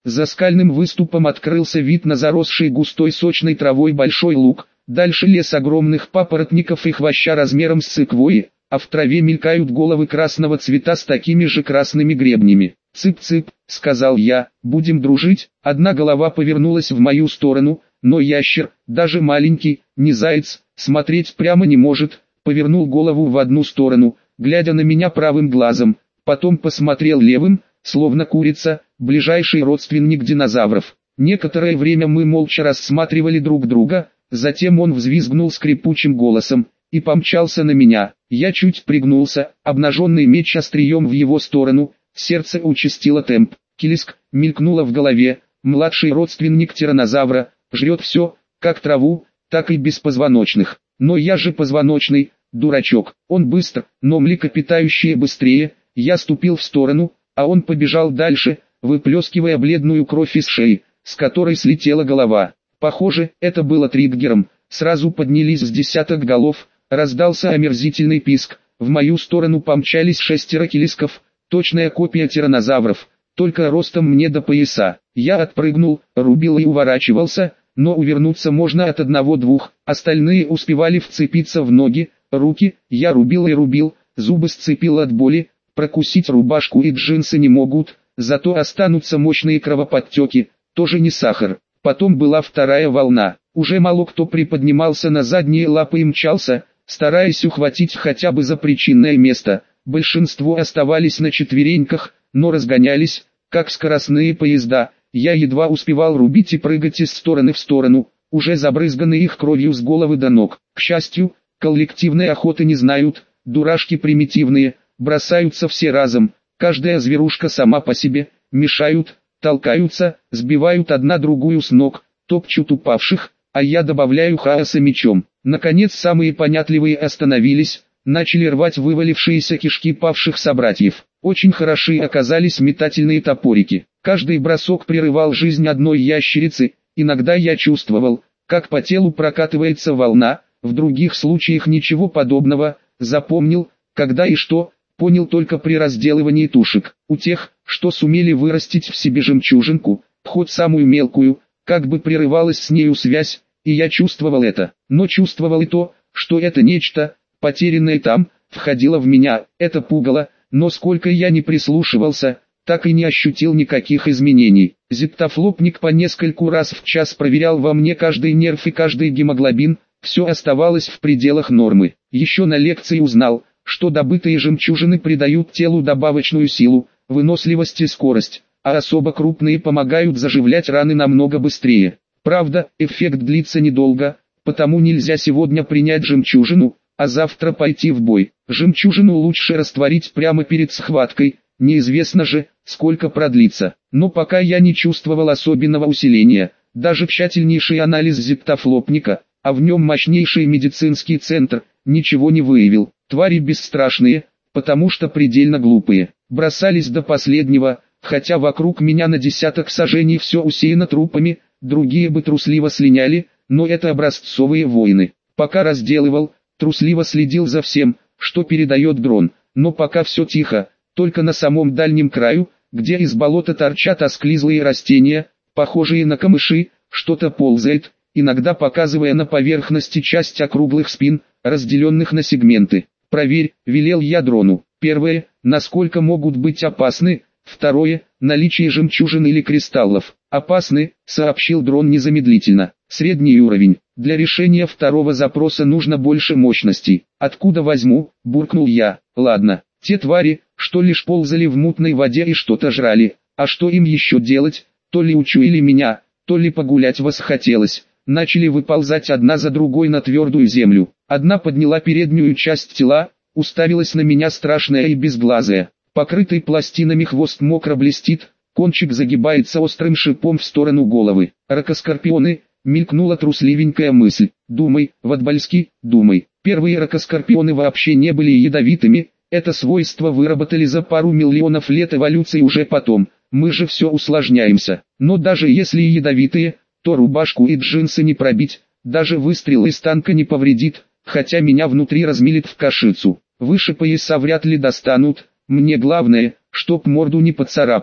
За скальным выступом открылся вид на заросший густой сочной травой большой луг, дальше лес огромных папоротников и хвоща размером с секвойи, а в траве мелькают головы красного цвета с такими же красными гребнями. «Цып-цып», — сказал я, — «будем дружить». Одна голова повернулась в мою сторону, но ящер, даже маленький, не заяц, смотреть прямо не может, повернул голову в одну сторону, глядя на меня правым глазом, потом посмотрел левым, словно курица, ближайший родственник динозавров. Некоторое время мы молча рассматривали друг друга, затем он взвизгнул скрипучим голосом и помчался на меня. Я чуть пригнулся, обнаженный меч острием в его сторону, сердце участило темп. Килиск мелькнуло в голове, младший родственник тираннозавра, жрет все, как траву, так и беспозвоночных. Но я же позвоночный, дурачок. Он быстр, но млекопитающие быстрее. Я ступил в сторону, а он побежал дальше, выплескивая бледную кровь из шеи, с которой слетела голова. Похоже, это было триггером. Сразу поднялись с десяток голов, раздался омерзительный писк. В мою сторону помчались 6 килисков, точная копия тираннозавров, только ростом мне до пояса. Я отпрыгнул, рубил и уворачивался, но увернуться можно от 1-2, остальные успевали вцепиться в ноги, руки. Я рубил и рубил, зубы сцепил от боли, прокусить рубашку и джинсы не могут, зато останутся мощные кровоподтеки, тоже не сахар. Потом была вторая волна, уже мало кто приподнимался на задние лапы и мчался, стараясь ухватить хотя бы за причинное место. Большинство оставались на четвереньках, но разгонялись, как скоростные поезда. Я едва успевал рубить и прыгать из стороны в сторону, уже забрызганный их кровью с головы до ног. К счастью, коллективной охоты не знают, дурашки примитивные, бросаются все разом, каждая зверушка сама по себе, мешают, толкаются, сбивают одна другую с ног, топчут упавших, а я добавляю хаоса мечом. Наконец самые понятливые остановились, начали рвать вывалившиеся кишки павших собратьев. Очень хороши оказались метательные топорики. Каждый бросок прерывал жизнь одной ящерицы, иногда я чувствовал, как по телу прокатывается волна, в других случаях ничего подобного, запомнил, когда и что, понял только при разделывании тушек. У тех, что сумели вырастить в себе жемчужинку, хоть самую мелкую, как бы прерывалась с нею связь, и я чувствовал это. Но чувствовал и то, что это нечто, потерянное там, входило в меня, это пугало, но сколько я не прислушивался, так и не ощутил никаких изменений. Зиптофлопник по нескольку раз в час проверял во мне каждый нерв и каждый гемоглобин, все оставалось в пределах нормы. Еще на лекции узнал, что добытые жемчужины придают телу добавочную силу, выносливость и скорость, а особо крупные помогают заживлять раны намного быстрее. Правда, эффект длится недолго, потому нельзя сегодня принять жемчужину, а завтра пойти в бой. Жемчужину лучше растворить прямо перед схваткой, неизвестно же, сколько продлится. Но пока я не чувствовал особенного усиления, даже тщательнейший анализ зиптофлопника, а в нем мощнейший медицинский центр, ничего не выявил. Твари бесстрашные, потому что предельно глупые. Бросались до последнего, хотя вокруг меня на десяток сажений все усеяно трупами, другие бы трусливо слиняли, но это образцовые воины. Пока разделывал, трусливо следил за всем, что передает дрон, но пока все тихо, только на самом дальнем краю, где из болота торчат осклизлые растения, похожие на камыши, что-то ползает, иногда показывая на поверхности часть округлых спин, разделенных на сегменты. «Проверь», — велел я дрону. Первое, насколько могут быть опасны. Второе, наличие жемчужин или кристаллов. «Опасны», — сообщил дрон незамедлительно. «Средний уровень. Для решения второго запроса нужно больше мощности». «Откуда возьму?» — буркнул я. «Ладно, те твари, что лишь ползали в мутной воде и что-то жрали. А что им еще делать? То ли учуяли меня, то ли погулять восхотелось. Начали выползать одна за другой на твердую землю. Одна подняла переднюю часть тела, уставилась на меня страшная и безглазая. Покрытый пластинами хвост мокро блестит, кончик загибается острым шипом в сторону головы. Ракоскорпионы, мелькнула трусливенькая мысль. Думай, Ватбальский, думай. Первые ракоскорпионы вообще не были ядовитыми, это свойство выработали за пару миллионов лет эволюции уже потом. Мы же все усложняемся. Но даже если и ядовитые, то рубашку и джинсы не пробить, даже выстрел из танка не повредит, хотя меня внутри размелит в кашицу. Выше пояса вряд ли достанут, мне главное, чтоб морду не поцарапали.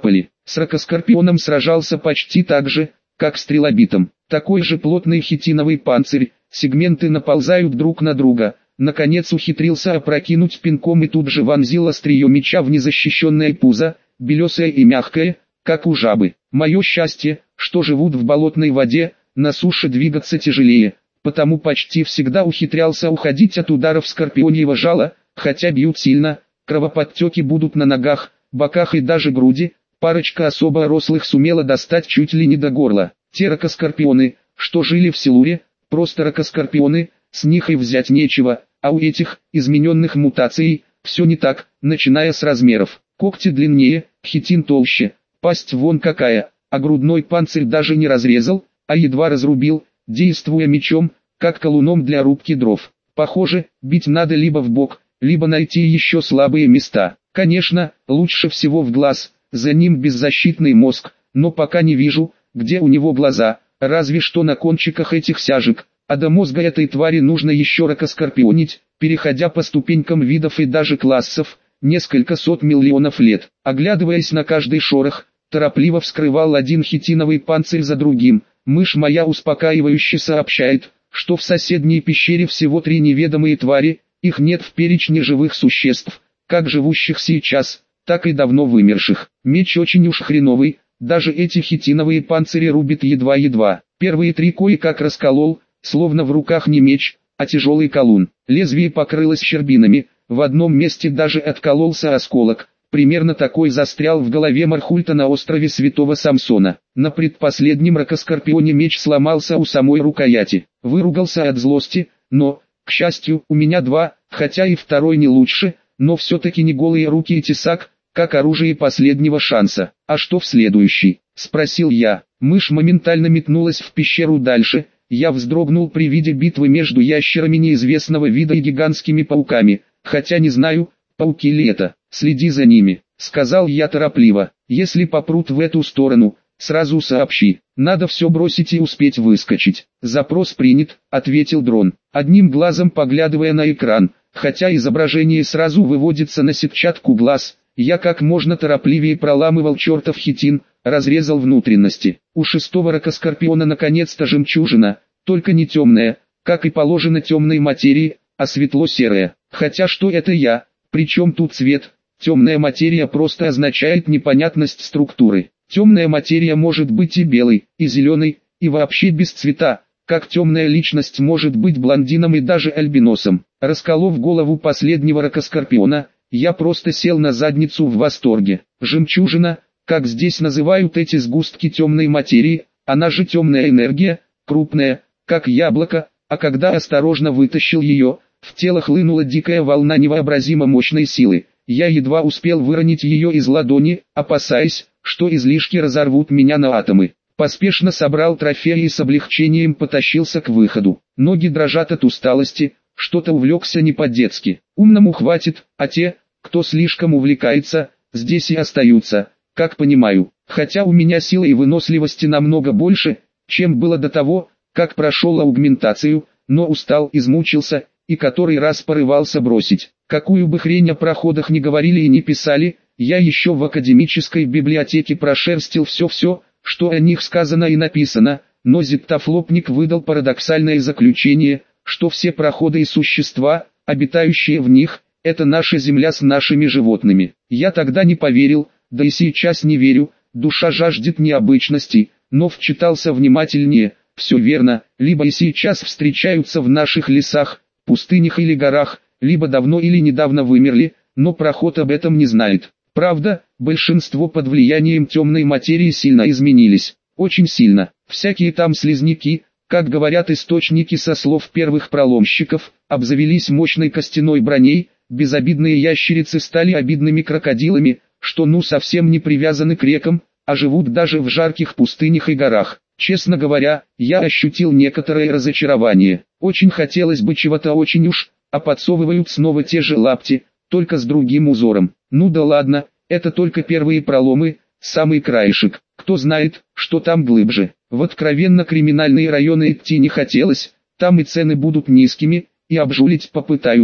С ракоскорпионом сражался почти так же, как с трилобитом. Такой же плотный хитиновый панцирь, сегменты наползают друг на друга. Наконец ухитрился опрокинуть пинком и тут же вонзил острие меча в незащищенное пузо, белесое и мягкое, как у жабы. Мое счастье, что живут в болотной воде, на суше двигаться тяжелее, потому почти всегда ухитрялся уходить от ударов скорпионьего жала, хотя бьют сильно, кровоподтеки будут на ногах, боках и даже груди. Парочка особо рослых сумела достать чуть ли не до горла. Те ракоскорпионы, что жили в Силуре, просто ракоскорпионы, с них и взять нечего, а у этих, измененных мутацией, все не так, начиная с размеров. Когти длиннее, хитин толще, пасть вон какая, а грудной панцирь даже не разрезал, а едва разрубил, действуя мечом, как колуном для рубки дров. Похоже, бить надо либо в бок, либо найти еще слабые места. Конечно, лучше всего в глаз, за ним беззащитный мозг, но пока не вижу, где у него глаза, разве что на кончиках этих сяжек. А до мозга этой твари нужно еще ракоскорпионить, переходя по ступенькам видов и даже классов, несколько сот миллионов лет. Оглядываясь на каждый шорох, торопливо вскрывал один хитиновый панцирь за другим. Мышь моя успокаивающе сообщает, что в соседней пещере всего 3 неведомые твари, их нет в перечне живых существ, как живущих сейчас, так и давно вымерших. Меч очень уж хреновый, даже эти хитиновые панцири рубит едва-едва. Первые 3 кое-как расколол, словно в руках не меч, а тяжелый колун. Лезвие покрылось щербинами, в одном месте даже откололся осколок. Примерно такой застрял в голове Мархульта на острове Святого Самсона. На предпоследнем ракоскорпионе меч сломался у самой рукояти. Выругался от злости, но, к счастью, у меня 2, хотя и второй не лучше, но все-таки не голые руки и тесак, как оружие последнего шанса. «А что в следующий?» – спросил я. Мышь моментально метнулась в пещеру дальше. Я вздрогнул при виде битвы между ящерами неизвестного вида и гигантскими пауками, хотя не знаю, пауки ли это. «Следи за ними», — сказал я торопливо. «Если попрут в эту сторону, сразу сообщи. Надо все бросить и успеть выскочить». «Запрос принят», — ответил дрон, одним глазом поглядывая на экран, хотя изображение сразу выводится на сетчатку глаз. Я как можно торопливее проламывал чертов хитин, разрезал внутренности. У 6-го ракоскорпиона наконец-то жемчужина, только не темная, как и положено темной материи, а светло-серая. Хотя что это я, причем тут цвет? Темная материя просто означает непонятность структуры. Темная материя может быть и белой, и зеленой, и вообще без цвета, как темная личность может быть блондином и даже альбиносом. Расколов голову последнего ракоскорпиона, я просто сел на задницу в восторге. Жемчужина, как здесь называют эти сгустки темной материи, она же темная энергия, крупная, как яблоко, а когда осторожно вытащил ее, в тело хлынула дикая волна невообразимо мощной силы. Я едва успел выронить ее из ладони, опасаясь, что излишки разорвут меня на атомы. Поспешно собрал трофеи и с облегчением потащился к выходу. Ноги дрожат от усталости, что-то увлекся не по-детски. Умному хватит, а те, кто слишком увлекается, здесь и остаются, как понимаю. Хотя у меня силы и выносливости намного больше, чем было до того, как прошел аугментацию, но устал, измучился, и который раз порывался бросить. Какую бы хрень о проходах не говорили и не писали, я еще в академической библиотеке прошерстил все, что о них сказано и написано, но зиттофлопник выдал парадоксальное заключение, что все проходы и существа, обитающие в них, это наша земля с нашими животными. Я тогда не поверил, да и сейчас не верю, душа жаждет необычностей, но вчитался внимательнее. Все верно, либо и сейчас встречаются в наших лесах, пустынях или горах, либо давно или недавно вымерли, но проход об этом не знает. Правда, большинство под влиянием темной материи сильно изменились, очень сильно. Всякие там слизняки, как говорят источники со слов первых проломщиков, обзавелись мощной костяной броней, безобидные ящерицы стали обидными крокодилами, что ну совсем не привязаны к рекам, а живут даже в жарких пустынях и горах. Честно говоря, я ощутил некоторое разочарование. Очень хотелось бы чего-то очень уж, а подсовывают снова те же лапти, только с другим узором. Ну да ладно, это только первые проломы, самый краешек. Кто знает, что там глубже. В откровенно криминальные районы идти не хотелось, там и цены будут низкими, и обжулить попытаются.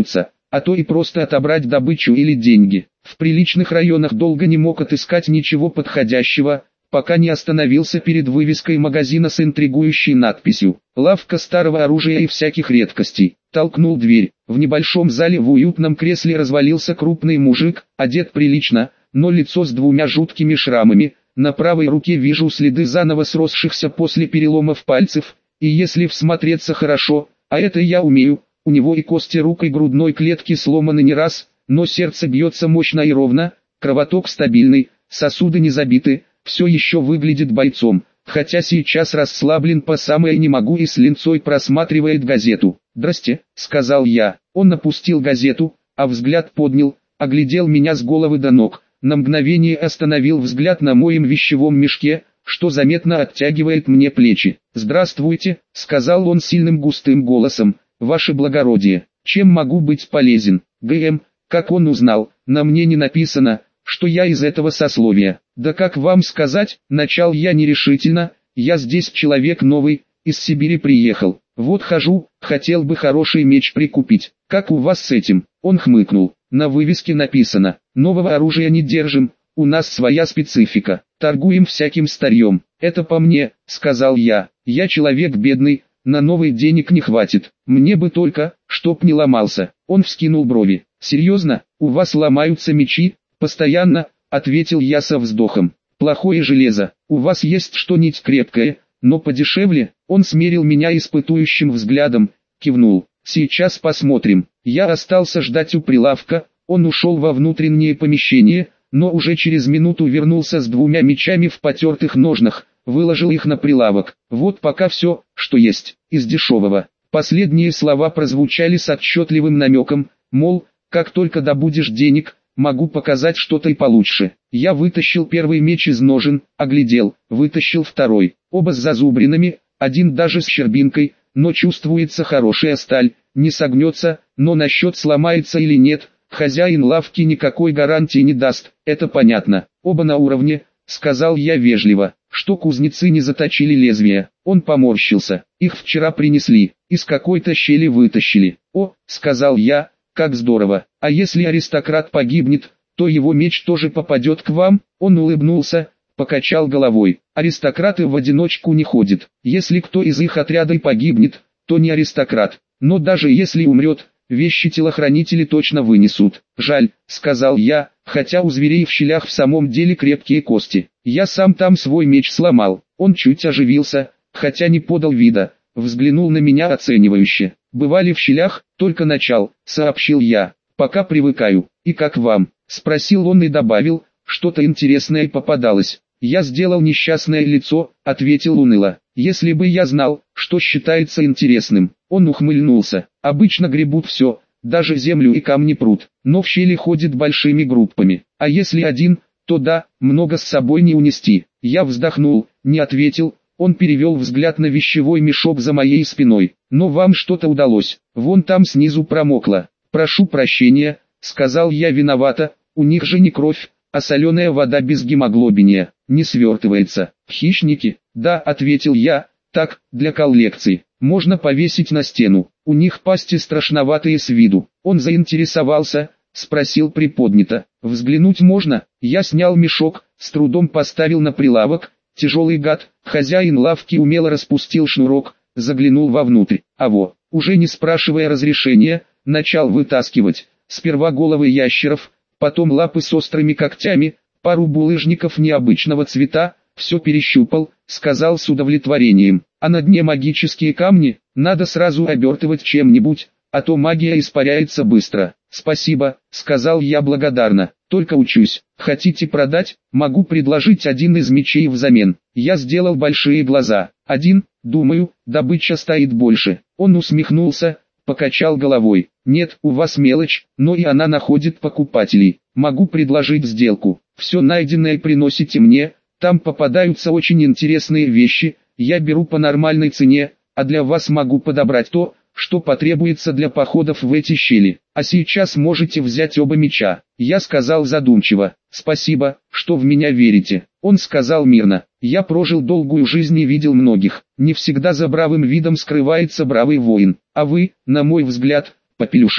а то и просто отобрать добычу или деньги. В приличных районах долго не мог отыскать ничего подходящего, пока не остановился перед вывеской магазина с интригующей надписью «Лавка старого оружия и всяких редкостей». Толкнул дверь. В небольшом зале в уютном кресле развалился крупный мужик, одет прилично, но лицо с двумя жуткими шрамами. На правой руке вижу следы заново сросшихся после переломов пальцев, и если всмотреться хорошо, а это я умею, у него и кости рук и грудной клетки сломаны не раз, но сердце бьется мощно и ровно, кровоток стабильный, сосуды не забиты, все еще выглядит бойцом, хотя сейчас расслаблен по самое не могу и с линцой просматривает газету. «Здрасте», — сказал я. Он опустил газету, а взгляд поднял, оглядел меня с головы до ног, на мгновение остановил взгляд на моем вещевом мешке, что заметно оттягивает мне плечи. «Здравствуйте», — сказал он сильным густым голосом, — «ваше благородие, чем могу быть полезен?» ГМ, как он узнал, на мне не написано, что я из этого сословия. «Да как вам сказать», — начал я нерешительно, — «я здесь человек новый, из Сибири приехал, вот хожу, хотел бы хороший меч прикупить, как у вас с этим?» Он хмыкнул. «На вывеске написано, нового оружия не держим, у нас своя специфика, торгуем всяким старьем». «Это по мне», — сказал я, — «я человек бедный, на новый денег не хватит, мне бы только, чтоб не ломался». Он вскинул брови. «Серьезно, у вас ломаются мечи?» «Постоянно», — ответил я со вздохом. «Плохое железо, у вас есть что-нибудь крепкое, но подешевле?» Он смерил меня испытующим взглядом, кивнул. «Сейчас посмотрим». Я остался ждать у прилавка, он ушел во внутреннее помещение, но уже через минуту вернулся с двумя мечами в потертых ножнах, выложил их на прилавок. «Вот пока все, что есть, из дешевого». Последние слова прозвучали с отчетливым намеком, мол, как только добудешь денег, могу показать что-то и получше. Я вытащил первый меч из ножен, оглядел, вытащил второй, оба с зазубринами, один даже с щербинкой, но чувствуется хорошая сталь, не согнется, но насчет сломается или нет, хозяин лавки никакой гарантии не даст, это понятно. «Оба на уровне», — сказал я вежливо, — «что кузнецы не заточили лезвия». Он поморщился. «Их вчера принесли, из какой-то щели вытащили». «О», — сказал я, — «как здорово, а если аристократ погибнет, то его меч тоже попадет к вам?» Он улыбнулся, покачал головой. «Аристократы в одиночку не ходят, если кто из их отряда и погибнет, то не аристократ, но даже если умрет, вещи телохранители точно вынесут». «Жаль», — сказал я, — «хотя у зверей в щелях в самом деле крепкие кости. Я сам там свой меч сломал». Он чуть оживился, хотя не подал вида, взглянул на меня оценивающе. «Бывали в щелях, только начал», — сообщил я, — «пока привыкаю». «И как вам?» — спросил он и добавил, «что-то интересное попадалось». «Я сделал несчастное лицо», — ответил уныло. «Если бы я знал, что считается интересным». Он ухмыльнулся. «Обычно гребут все, даже землю и камни прут, но в щели ходят большими группами. А если один, то да, много с собой не унести». Я вздохнул, не ответил. Он перевел взгляд на вещевой мешок за моей спиной. «Но вам что-то удалось, вон там снизу промокло». «Прошу прощения», — сказал я виновато, — «у них же не кровь, а соленая вода без гемоглобиния, не свертывается». «Хищники?» «Да», — ответил я, — «так, для коллекции, можно повесить на стену, у них пасти страшноватые с виду». Он заинтересовался, спросил приподнято, «Взглянуть можно?» Я снял мешок, с трудом поставил на прилавок. Тяжелый гад, хозяин лавки умело распустил шнурок, заглянул вовнутрь, а во, уже не спрашивая разрешения, начал вытаскивать, сперва головы ящеров, потом лапы с острыми когтями, пару булыжников необычного цвета, все перещупал, сказал с удовлетворением: «А на дне магические камни, надо сразу обертывать чем-нибудь, а то магия испаряется быстро». «Спасибо», — сказал я благодарно, — «только учусь. Хотите продать? Могу предложить один из мечей взамен». Я сделал большие глаза. «Один, думаю, добыча стоит больше». Он усмехнулся, покачал головой. «Нет, у вас мелочь, но и она находит покупателей. Могу предложить сделку. Все найденное приносите мне, там попадаются очень интересные вещи, я беру по нормальной цене, а для вас могу подобрать то, что потребуется для походов в эти щели. А сейчас можете взять оба меча». Я сказал задумчиво: «Спасибо, что в меня верите». Он сказал мирно: «Я прожил долгую жизнь и видел многих. Не всегда за бравым видом скрывается бравый воин. А вы, на мой взгляд, попелюшек».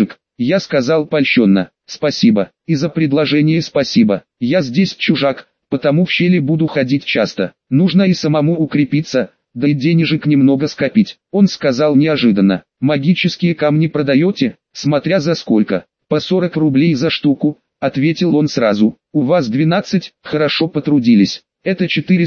Я сказал польщенно: спасибо, и за предложение спасибо. Я здесь чужак, потому в щели буду ходить часто. Нужно и самому укрепиться, да и денежек немного скопить. Он сказал неожиданно: магические камни продаете? Смотря за сколько. По 40 рублей за штуку, ответил он сразу. У вас 12, хорошо потрудились. Это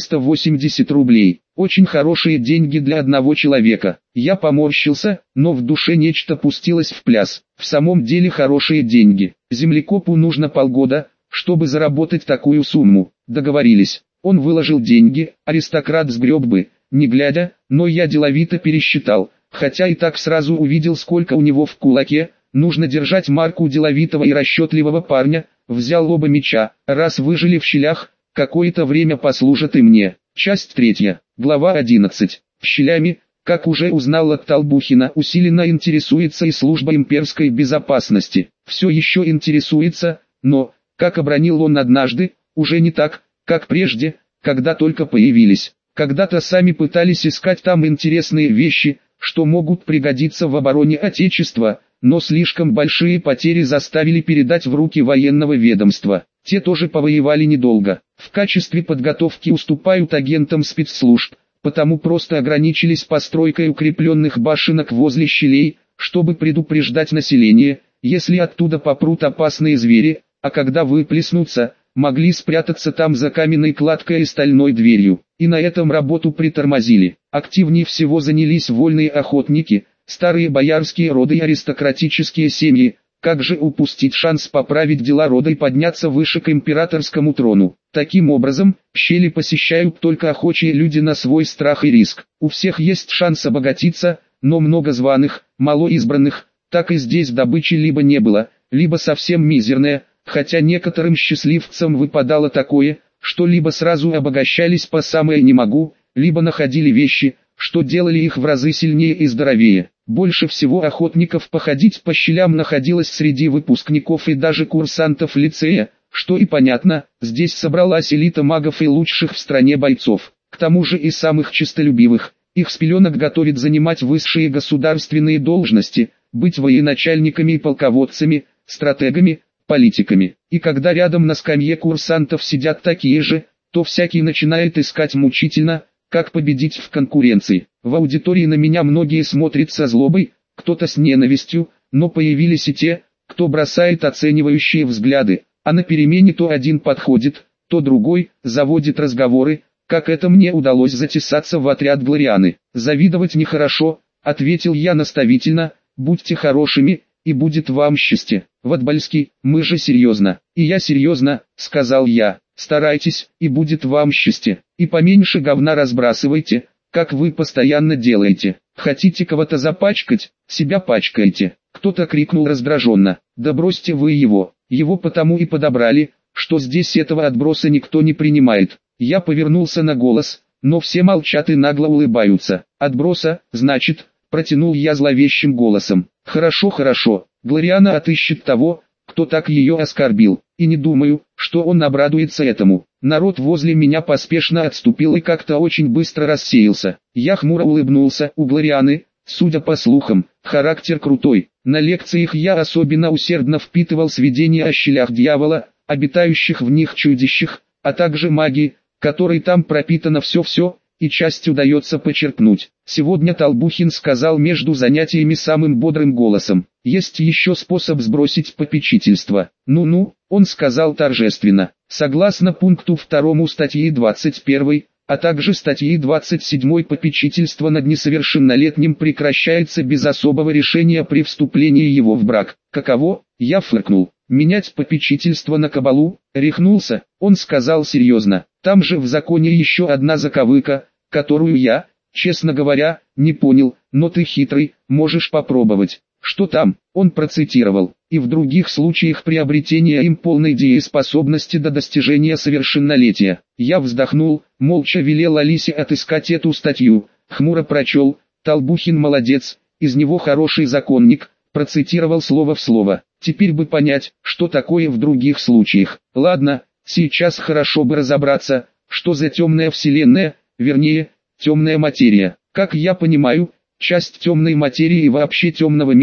480 рублей. Очень хорошие деньги для одного человека. Я поморщился, но в душе нечто пустилось в пляс. В самом деле хорошие деньги. Землекопу нужно полгода, чтобы заработать такую сумму. Договорились. Он выложил деньги, аристократ сгреб бы, не глядя, но я деловито пересчитал. Хотя и так сразу увидел, сколько у него в кулаке. Нужно держать марку деловитого и расчетливого парня. Взял оба меча. Раз выжили в щелях, какое-то время послужат и мне. Часть 3. Глава 11. Щелями, как уже узнал от Толбухина, усиленно интересуется и служба имперской безопасности. Все еще интересуется, но, как обронил он однажды, уже не так, как прежде, когда только появились. Когда-то сами пытались искать там интересные вещи, что могут пригодиться в обороне Отечества, но слишком большие потери заставили передать в руки военного ведомства. Те тоже повоевали недолго. В качестве подготовки уступают агентам спецслужб, потому просто ограничились постройкой укрепленных башенок возле щелей, чтобы предупреждать население, если оттуда попрут опасные звери, а когда выплеснутся, могли спрятаться там за каменной кладкой и стальной дверью. И на этом работу притормозили. Активнее всего занялись вольные охотники, старые боярские роды и аристократические семьи. Как же упустить шанс поправить дела рода и подняться выше к императорскому трону? Таким образом, щели посещают только охочие люди на свой страх и риск. У всех есть шанс обогатиться, но много званых, мало избранных. Так и здесь добычи либо не было, либо совсем мизерная, хотя некоторым счастливцам выпадало такое, что либо сразу обогащались по самое не могу, либо находили вещи, что делали их в разы сильнее и здоровее. Больше всего охотников походить по щелям находилось среди выпускников и даже курсантов лицея, что и понятно, здесь собралась элита магов и лучших в стране бойцов, к тому же и самых честолюбивых. Их с пеленок готовят занимать высшие государственные должности, быть военачальниками и полководцами, стратегами, политиками. И когда рядом на скамье курсантов сидят такие же, то всякий начинает искать мучительно, как победить в конкуренции. В аудитории на меня многие смотрят со злобой, кто-то с ненавистью, но появились и те, кто бросает оценивающие взгляды, а на перемене то один подходит, то другой, заводит разговоры, как это мне удалось затесаться в отряд Глорианы. «Завидовать нехорошо», — ответил я наставительно, «будьте хорошими, и будет вам счастье. Ватбальский, мы же серьезно». «И я серьезно», — сказал я. «Старайтесь, и будет вам счастье. И поменьше говна разбрасывайте, как вы постоянно делаете. Хотите кого-то запачкать, себя пачкаете». Кто-то крикнул раздраженно: «Да бросьте вы его, его потому и подобрали, что здесь этого отброса никто не принимает». Я повернулся на голос, но все молчат и нагло улыбаются. «Отброса, значит», — протянул я зловещим голосом. «Хорошо, хорошо, Глориана отыщет того, кто так ее оскорбил, и не думаю, что он обрадуется этому». Народ возле меня поспешно отступил и как-то очень быстро рассеялся. Я хмуро улыбнулся. У Глорианы, судя по слухам, характер крутой. На лекциях я особенно усердно впитывал сведения о щелях дьявола, обитающих в них чудищах, а также магии, которой там пропитано все-все, и часть удается почерпнуть. Сегодня Толбухин сказал между занятиями самым бодрым голосом: «Есть еще способ сбросить попечительство». «Ну-ну», он сказал торжественно, «согласно пункту 2 статьи 21, а также статьи 27 попечительство над несовершеннолетним прекращается без особого решения при вступлении его в брак». «Каково?» Я фыркнул. «Менять попечительство на кабалу?» Рехнулся, он сказал серьезно. «Там же в законе еще одна заковыка, которую я, честно говоря, не понял, но ты хитрый, можешь попробовать». «Что там?» Он процитировал: «И в других случаях приобретения им полной дееспособности до достижения совершеннолетия». Я вздохнул, молча велел Алисе отыскать эту статью, хмуро прочел: «Толбухин молодец, из него хороший законник», процитировал слово в слово. Теперь бы понять, что такое в других случаях. Ладно, сейчас хорошо бы разобраться, что за темная вселенная, вернее, темная материя. Как я понимаю, часть темной материи и вообще темного мира,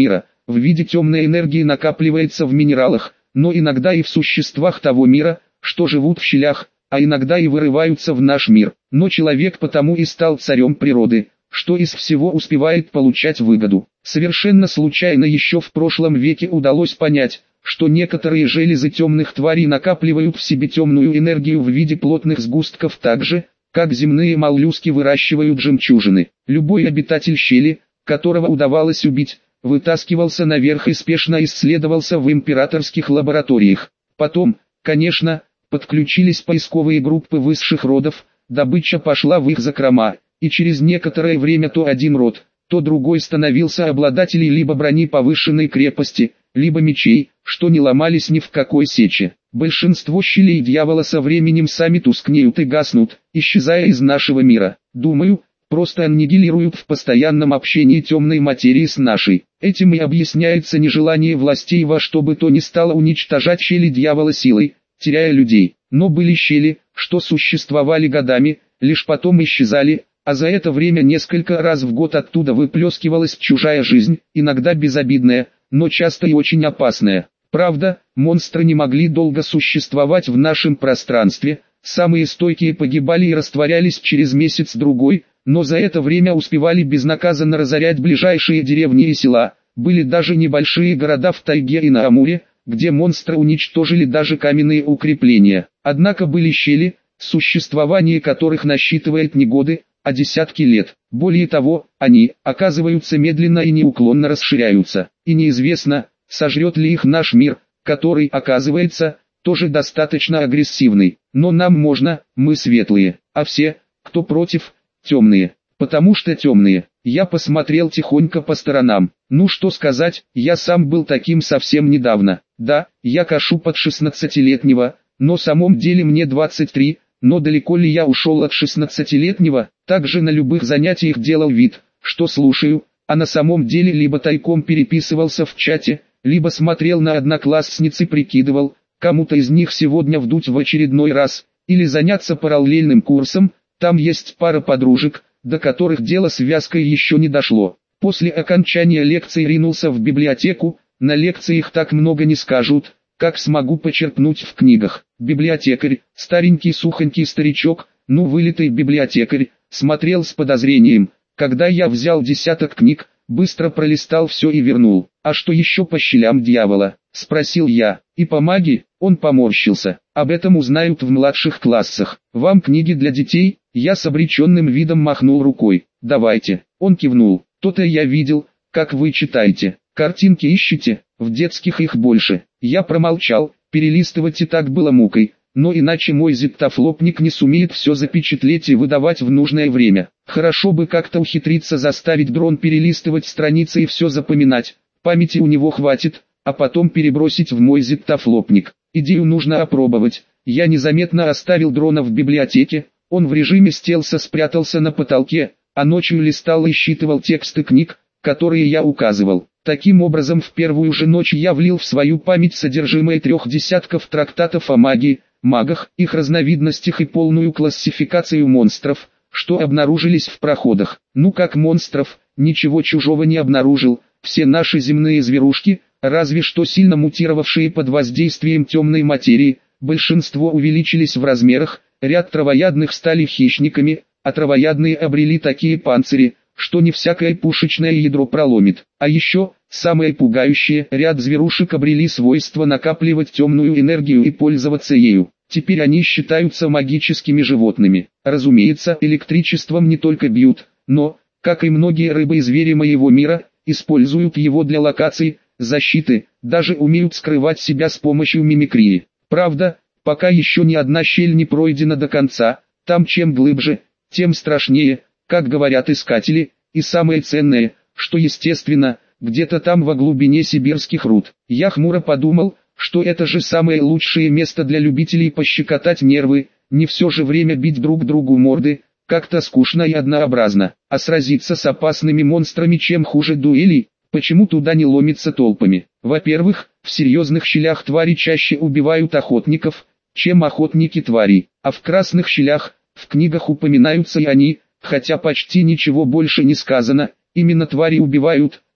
в виде темной энергии накапливается в минералах, но иногда и в существах того мира, что живут в щелях, а иногда и вырываются в наш мир. Но человек потому и стал царем природы, что из всего успевает получать выгоду. Совершенно случайно еще в прошлом веке удалось понять, что некоторые железы темных тварей накапливают в себе темную энергию в виде плотных сгустков так же, как земные моллюски выращивают жемчужины. Любой обитатель щели, которого удавалось убить, вытаскивался наверх и спешно исследовался в императорских лабораториях. Потом, конечно, подключились поисковые группы высших родов, добыча пошла в их закрома, и через некоторое время то один род, то другой становился обладателей либо брони повышенной крепости, либо мечей, что не ломались ни в какой сече. Большинство щелей дьявола со временем сами тускнеют и гаснут, исчезая из нашего мира. Думаю, просто аннигилируют в постоянном общении темной материи с нашей. Этим и объясняется нежелание властей во что бы то ни стало уничтожать щели дьявола силой, теряя людей. Но были щели, что существовали годами, лишь потом исчезали, а за это время несколько раз в год оттуда выплескивалась чужая жизнь, иногда безобидная, но часто и очень опасная. Правда, монстры не могли долго существовать в нашем пространстве, самые стойкие погибали и растворялись через месяц-другой, но за это время успевали безнаказанно разорять ближайшие деревни и села. Были даже небольшие города в тайге и на Амуре, где монстры уничтожили даже каменные укрепления. Однако были щели, существование которых насчитывает не годы, а десятки лет. Более того, они, оказываются, медленно и неуклонно расширяются. И неизвестно, сожрет ли их наш мир, который, оказывается, тоже достаточно агрессивный. Но нам можно, мы светлые, а все, кто против, темные. Потому что темные. Я посмотрел тихонько по сторонам. Ну что сказать, я сам был таким совсем недавно. Да, я кашу под 16-летнего, но самом деле мне 23, но далеко ли я ушел от 16-летнего, также на любых занятиях делал вид, что слушаю, а на самом деле либо тайком переписывался в чате, либо смотрел на одноклассниц и прикидывал, кому-то из них сегодня вдуть в очередной раз, или заняться параллельным курсом, там есть пара подружек, до которых дело с вязкой еще не дошло. После окончания лекции ринулся в библиотеку, на лекциях так много не скажут, как смогу почерпнуть в книгах. Библиотекарь, старенький сухонький старичок, ну вылитый библиотекарь, смотрел с подозрением, когда я взял десяток книг, быстро пролистал все и вернул. «А что еще по щелям дьявола?» – спросил я. «И по магии?» – он поморщился. «Об этом узнают в младших классах. Вам книги для детей?» Я с обреченным видом махнул рукой. «Давайте». Он кивнул. «То-то я видел, как вы читаете. Картинки ищете, в детских их больше». Я промолчал, перелистывать и так было мукой, но иначе мой зиптофлопник не сумеет все запечатлеть и выдавать в нужное время. Хорошо бы как-то ухитриться заставить дрон перелистывать страницы и все запоминать, памяти у него хватит, а потом перебросить в мой зиптофлопник. Идею нужно опробовать. Я незаметно оставил дрона в библиотеке, он в режиме стелса спрятался на потолке, а ночью листал и считывал тексты книг, которые я указывал. Таким образом, в первую же ночь я влил в свою память содержимое 3 десятков трактатов о магии, магах, их разновидностях и полную классификацию монстров, что обнаружились в проходах. Ну как монстров, ничего чужого не обнаружил, все наши земные зверушки, разве что сильно мутировавшие под воздействием темной материи, большинство увеличились в размерах, ряд травоядных стали хищниками, а травоядные обрели такие панцири, что не всякое пушечное ядро проломит. А еще, самое пугающее, ряд зверушек обрели свойство накапливать темную энергию и пользоваться ею. Теперь они считаются магическими животными. Разумеется, электричеством не только бьют, но, как и многие рыбы и звери моего мира, используют его для локаций, защиты, даже умеют скрывать себя с помощью мимикрии. Правда, пока еще ни одна щель не пройдена до конца, там чем глубже, тем страшнее, как говорят искатели, и самое ценное, что естественно, где-то там во глубине сибирских руд. Я хмуро подумал, что это же самое лучшее место для любителей пощекотать нервы, не все же время бить друг другу морды, как-то скучно и однообразно, а сразиться с опасными монстрами чем хуже дуэлей, почему туда не ломиться толпами. Во-первых, в серьезных щелях твари чаще убивают охотников, чем охотники тварей, а в красных щелях, в книгах упоминаются и они, хотя почти ничего больше не сказано, именно твари убивают,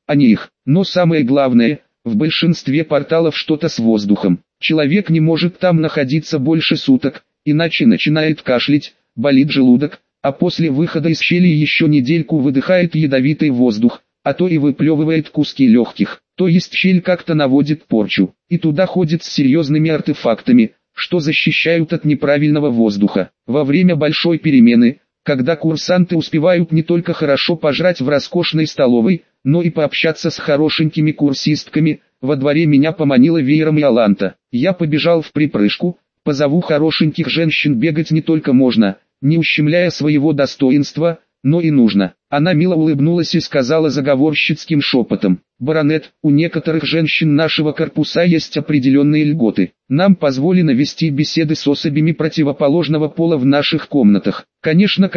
а не их. Но самое главное, в большинстве порталов что-то с воздухом. Человек не может там находиться больше суток, иначе начинает кашлять, болит желудок, а после выхода из щели еще недельку выдыхает ядовитый воздух, а то и выплевывает куски легких. То есть щель как-то наводит порчу, и туда ходит с серьезными артефактами, что защищают от неправильного воздуха. Во время большой перемены, когда курсанты успевают не только хорошо пожрать в роскошной столовой, но и пообщаться с хорошенькими курсистками, во дворе меня поманила веером Иоланта. Я побежал в припрыжку, позову хорошеньких женщин, бегать не только можно, не ущемляя своего достоинства, но и нужно. Она мило улыбнулась и сказала заговорщицким шепотом: «Баронет, у некоторых женщин нашего корпуса есть определенные льготы. Нам позволено вести беседы с особями противоположного пола в наших комнатах. Конечно,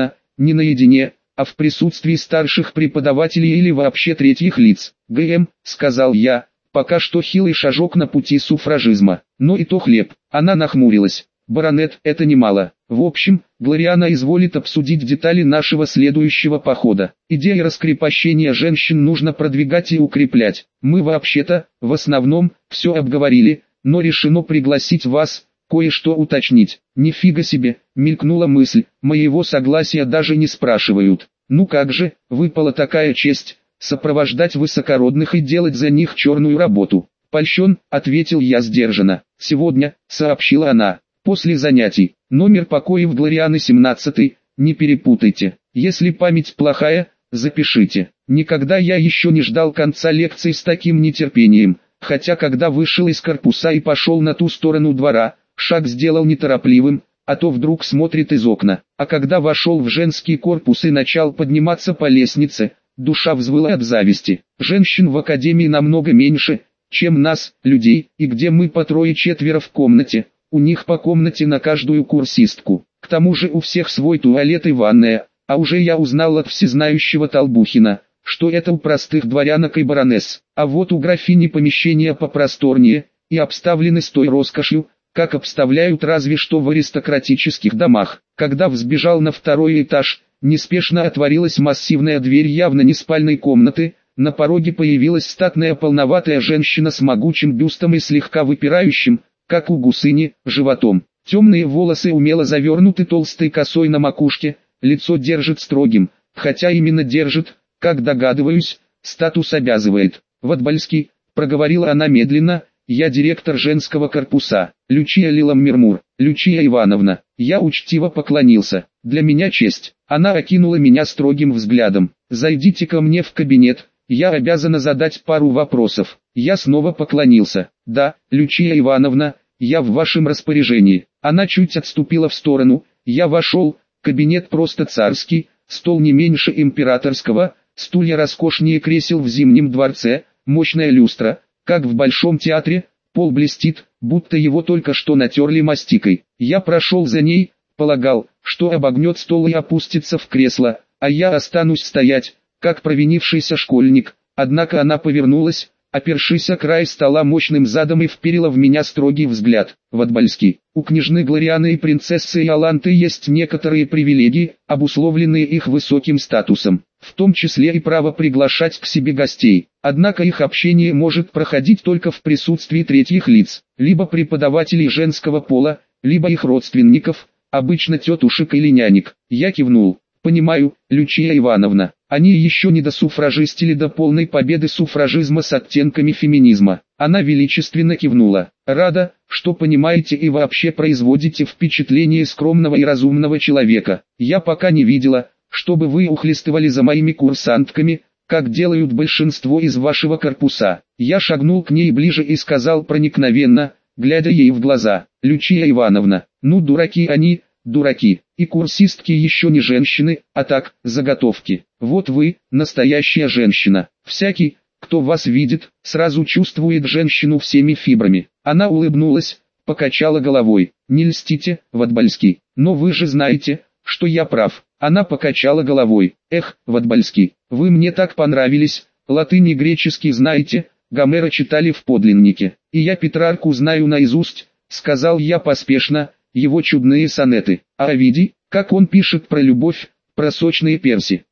не наедине, а в присутствии старших преподавателей или вообще третьих лиц». «ГМ», — сказал я, — «пока что хилый шажок на пути суфражизма, но и то хлеб». Она нахмурилась. «Баронет, это немало. В общем, Глориана изволит обсудить детали нашего следующего похода. Идеи раскрепощения женщин нужно продвигать и укреплять. Мы вообще-то, в основном, все обговорили, но решено пригласить вас, кое-что уточнить». «Нифига себе», мелькнула мысль, моего согласия даже не спрашивают. Ну как же, выпала такая честь, сопровождать высокородных и делать за них черную работу. «Польщен», — ответил я сдержанно. «Сегодня», — сообщила она, — «после занятий, номер покоев Глорианы 17, не перепутайте. Если память плохая, запишите». Никогда я еще не ждал конца лекции с таким нетерпением, хотя когда вышел из корпуса и пошел на ту сторону двора, шаг сделал неторопливым, а то вдруг смотрит из окна. А когда вошел в женский корпус и начал подниматься по лестнице, душа взвыла от зависти. Женщин в академии намного меньше, чем нас, людей, и где мы по трое-четверо в комнате, у них по комнате на каждую курсистку. К тому же у всех свой туалет и ванная, а уже я узнал от всезнающего Толбухина, что это у простых дворянок и баронесс, а вот у графини помещения попросторнее, и обставлены с той роскошью, как обставляют разве что в аристократических домах. Когда взбежал на второй этаж, неспешно отворилась массивная дверь явно не спальной комнаты, на пороге появилась статная полноватая женщина с могучим бюстом и слегка выпирающим, как у гусыни, животом. Темные волосы умело завернуты толстой косой на макушке, лицо держит строгим, хотя именно держит, как догадываюсь, статус обязывает. «Ватбальский», — проговорила она медленно, — «я директор женского корпуса, Лючия Лиламмермур, Лючия Ивановна». Я учтиво поклонился. «Для меня честь». Она окинула меня строгим взглядом. «Зайдите ко мне в кабинет, я обязана задать пару вопросов». Я снова поклонился. «Да, Лючия Ивановна, я в вашем распоряжении». Она чуть отступила в сторону, я вошел, кабинет просто царский, стол не меньше императорского, стулья роскошнее кресел в Зимнем дворце, мощная люстра, как в Большом театре, пол блестит, будто его только что натерли мастикой. Я прошел за ней, полагал, что обогнет стол и опустится в кресло, а я останусь стоять, как провинившийся школьник, однако она повернулась, опершись о край стола мощным задом и вперила в меня строгий взгляд. «Ватбальский, у княжны Глорианы и принцессы Иоланты есть некоторые привилегии, обусловленные их высоким статусом, в том числе и право приглашать к себе гостей. Однако их общение может проходить только в присутствии третьих лиц, либо преподавателей женского пола, либо их родственников, обычно тетушек или нянек». Я кивнул. «Понимаю, Лючия Ивановна, они еще не досуфражистили до полной победы суфражизма с оттенками феминизма». Она величественно кивнула. «Рада, что понимаете и вообще производите впечатление скромного и разумного человека. Я пока не видела, чтобы вы ухлестывали за моими курсантками, как делают большинство из вашего корпуса». Я шагнул к ней ближе и сказал проникновенно, глядя ей в глаза: «Лючия Ивановна, ну дураки они, дураки, и курсистки еще не женщины, а так, заготовки. Вот вы, настоящая женщина. Всякий, кто вас видит, сразу чувствует женщину всеми фибрами». Она улыбнулась, покачала головой. «Не льстите, Ватбальский, но вы же знаете, что я прав». Она покачала головой. «Эх, Ватбальский, вы мне так понравились, латынь и греческий знаете, Гомера читали в подлиннике, и я Петрарку знаю наизусть», — сказал я поспешно, — «его чудные сонеты. А Овидий, как он пишет про любовь, про сочные перси».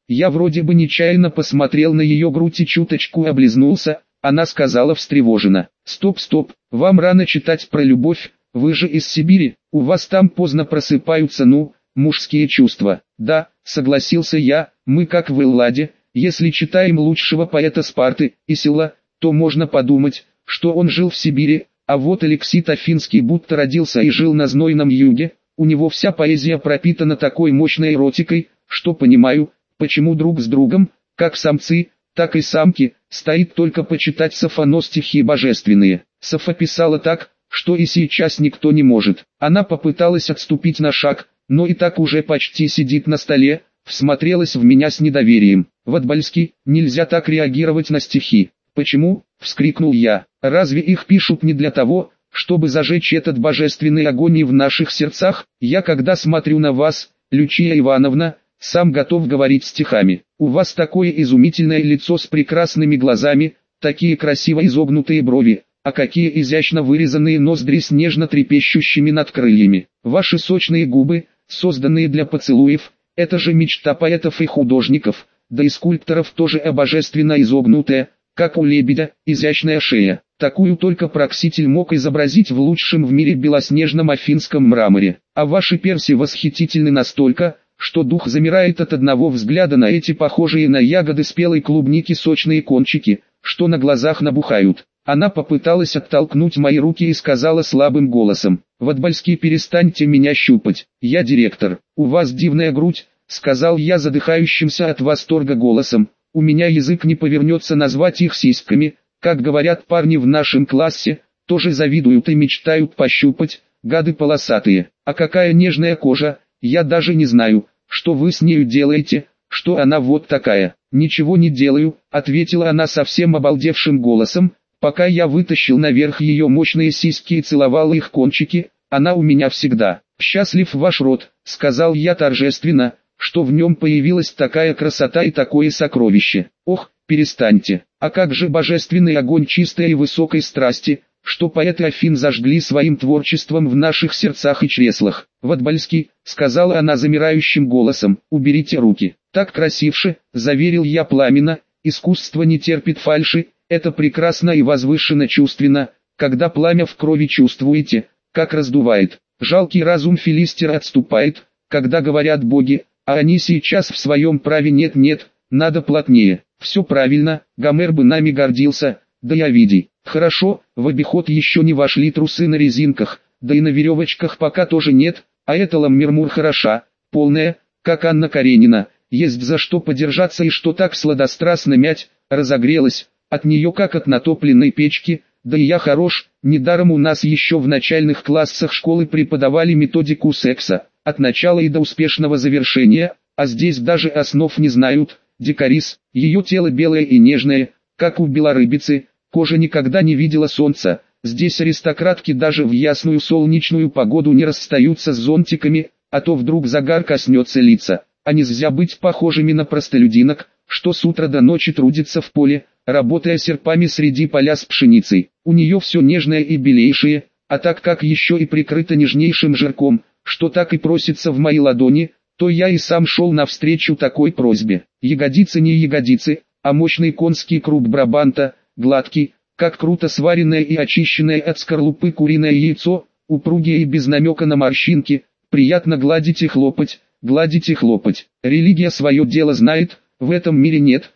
Я вроде бы нечаянно посмотрел на ее грудь и чуточку облизнулся. Она сказала встревоженно: «Стоп, стоп, вам рано читать про любовь, вы же из Сибири, у вас там поздно просыпаются, мужские чувства». «Да», согласился я, «мы как в Элладе, если читаем лучшего поэта Спарты и Сила, то можно подумать, что он жил в Сибири, а вот Алексит Афинский будто родился и жил на знойном юге, у него вся поэзия пропитана такой мощной эротикой, что понимаю, почему друг с другом, как самцы, так и самки, стоит только почитать Сафоно стихи божественные». Сафа писала так, что и сейчас никто не может. Она попыталась отступить на шаг, но и так уже почти сидит на столе, всмотрелась в меня с недоверием. «Ватбальский, нельзя так реагировать на стихи». «Почему?» — вскрикнул я. «Разве их пишут не для того, чтобы зажечь этот божественный огонь в наших сердцах? Я когда смотрю на вас, Лючия Ивановна, сам готов говорить стихами. У вас такое изумительное лицо с прекрасными глазами, такие красиво изогнутые брови, а какие изящно вырезанные ноздри с нежно трепещущими над крыльями. Ваши сочные губы, созданные для поцелуев, это же мечта поэтов и художников, да и скульпторов тоже божественно изогнутая, как у лебедя, изящная шея. Такую только Прокситель мог изобразить в лучшем в мире белоснежном афинском мраморе. А ваши перси восхитительны настолько, что дух замирает от одного взгляда на эти похожие на ягоды спелой клубники сочные кончики, что на глазах набухают». Она попыталась оттолкнуть мои руки и сказала слабым голосом: «Ватбальский, перестаньте меня щупать, я директор». «У вас дивная грудь», — сказал я задыхающимся от восторга голосом, «у меня язык не повернется назвать их сиськами, как говорят парни в нашем классе, тоже завидуют и мечтают пощупать, гады полосатые. А какая нежная кожа, я даже не знаю, что вы с нею делаете, что она вот такая». «Ничего не делаю», — ответила она совсем обалдевшим голосом, пока я вытащил наверх ее мощные сиськи и целовал их кончики. «Она у меня всегда. Счастлив ваш род», — сказал я торжественно, что в нем появилась такая красота и такое сокровище. «Ох, перестаньте, а как же божественный огонь чистой и высокой страсти, что поэты Афин зажгли своим творчеством в наших сердцах и чреслах». «Ватбальский», — сказала она замирающим голосом, — «уберите руки». «Так красивше», — заверил я пламенно, — «искусство не терпит фальши, это прекрасно и возвышенно чувственно, когда пламя в крови чувствуете, как раздувает. Жалкий разум филистера отступает, когда говорят боги, а они сейчас в своем праве. Нет, надо плотнее». «Все правильно, Гомер бы нами гордился, да и Овидий». «Хорошо, в обиход еще не вошли трусы на резинках, да и на веревочках пока тоже нет, а эта Ламмермур хороша, полная, как Анна Каренина, есть за что подержаться и что так сладострастно мять, разогрелась от нее как от натопленной печки, да и я хорош». Недаром у нас еще в начальных классах школы преподавали методику секса, от начала и до успешного завершения, а здесь даже основ не знают. Дикарис, ее тело белое и нежное, как у белорыбицы, кожа никогда не видела солнца. Здесь аристократки даже в ясную солнечную погоду не расстаются с зонтиками, а то вдруг загар коснется лица. А нельзя быть похожими на простолюдинок, что с утра до ночи трудится в поле, работая серпами среди поля с пшеницей. У нее все нежное и белейшее, а так как еще и прикрыто нежнейшим жирком, что так и просится в мои ладони, то я и сам шел навстречу такой просьбе. Ягодицы не ягодицы, а мощный конский круп Брабанта, гладкий, как круто сваренное и очищенное от скорлупы куриное яйцо, упругие и без намека на морщинки, приятно гладить и хлопать, гладить и хлопать. Религия свое дело знает, в этом мире нет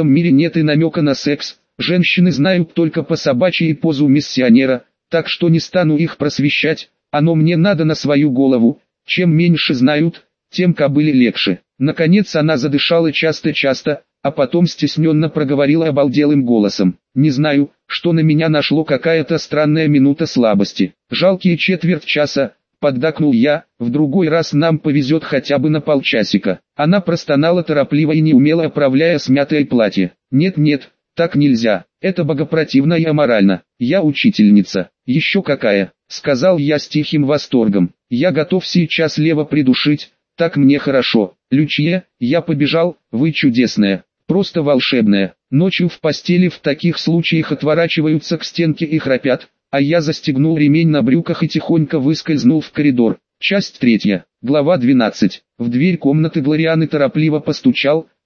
и намека на секс. Женщины знают только по собачьей позу миссионера, так что не стану их просвещать, оно мне надо на свою голову. Чем меньше знают, тем кобыле легче. Наконец она задышала часто-часто, а потом стесненно проговорила обалделым голосом: «Не знаю, что на меня нашло, какая-то странная минута слабости. Жалкие четверть часа», — поддакнул я, — «в другой раз нам повезет хотя бы на полчасика». Она простонала торопливо и неумело оправляя смятое платье. «Нет, так нельзя, это богопротивно и аморально. Я учительница». «Еще какая», — сказал я с тихим восторгом. «Я готов сейчас лево придушить, так мне хорошо. Лючия, я побежал, вы чудесная, просто волшебная». Ночью в постели в таких случаях отворачиваются к стенке и храпят, а я застегнул ремень на брюках и тихонько выскользнул в коридор. Часть 3. Глава 12. В дверь комнаты Глорианы торопливо постучал,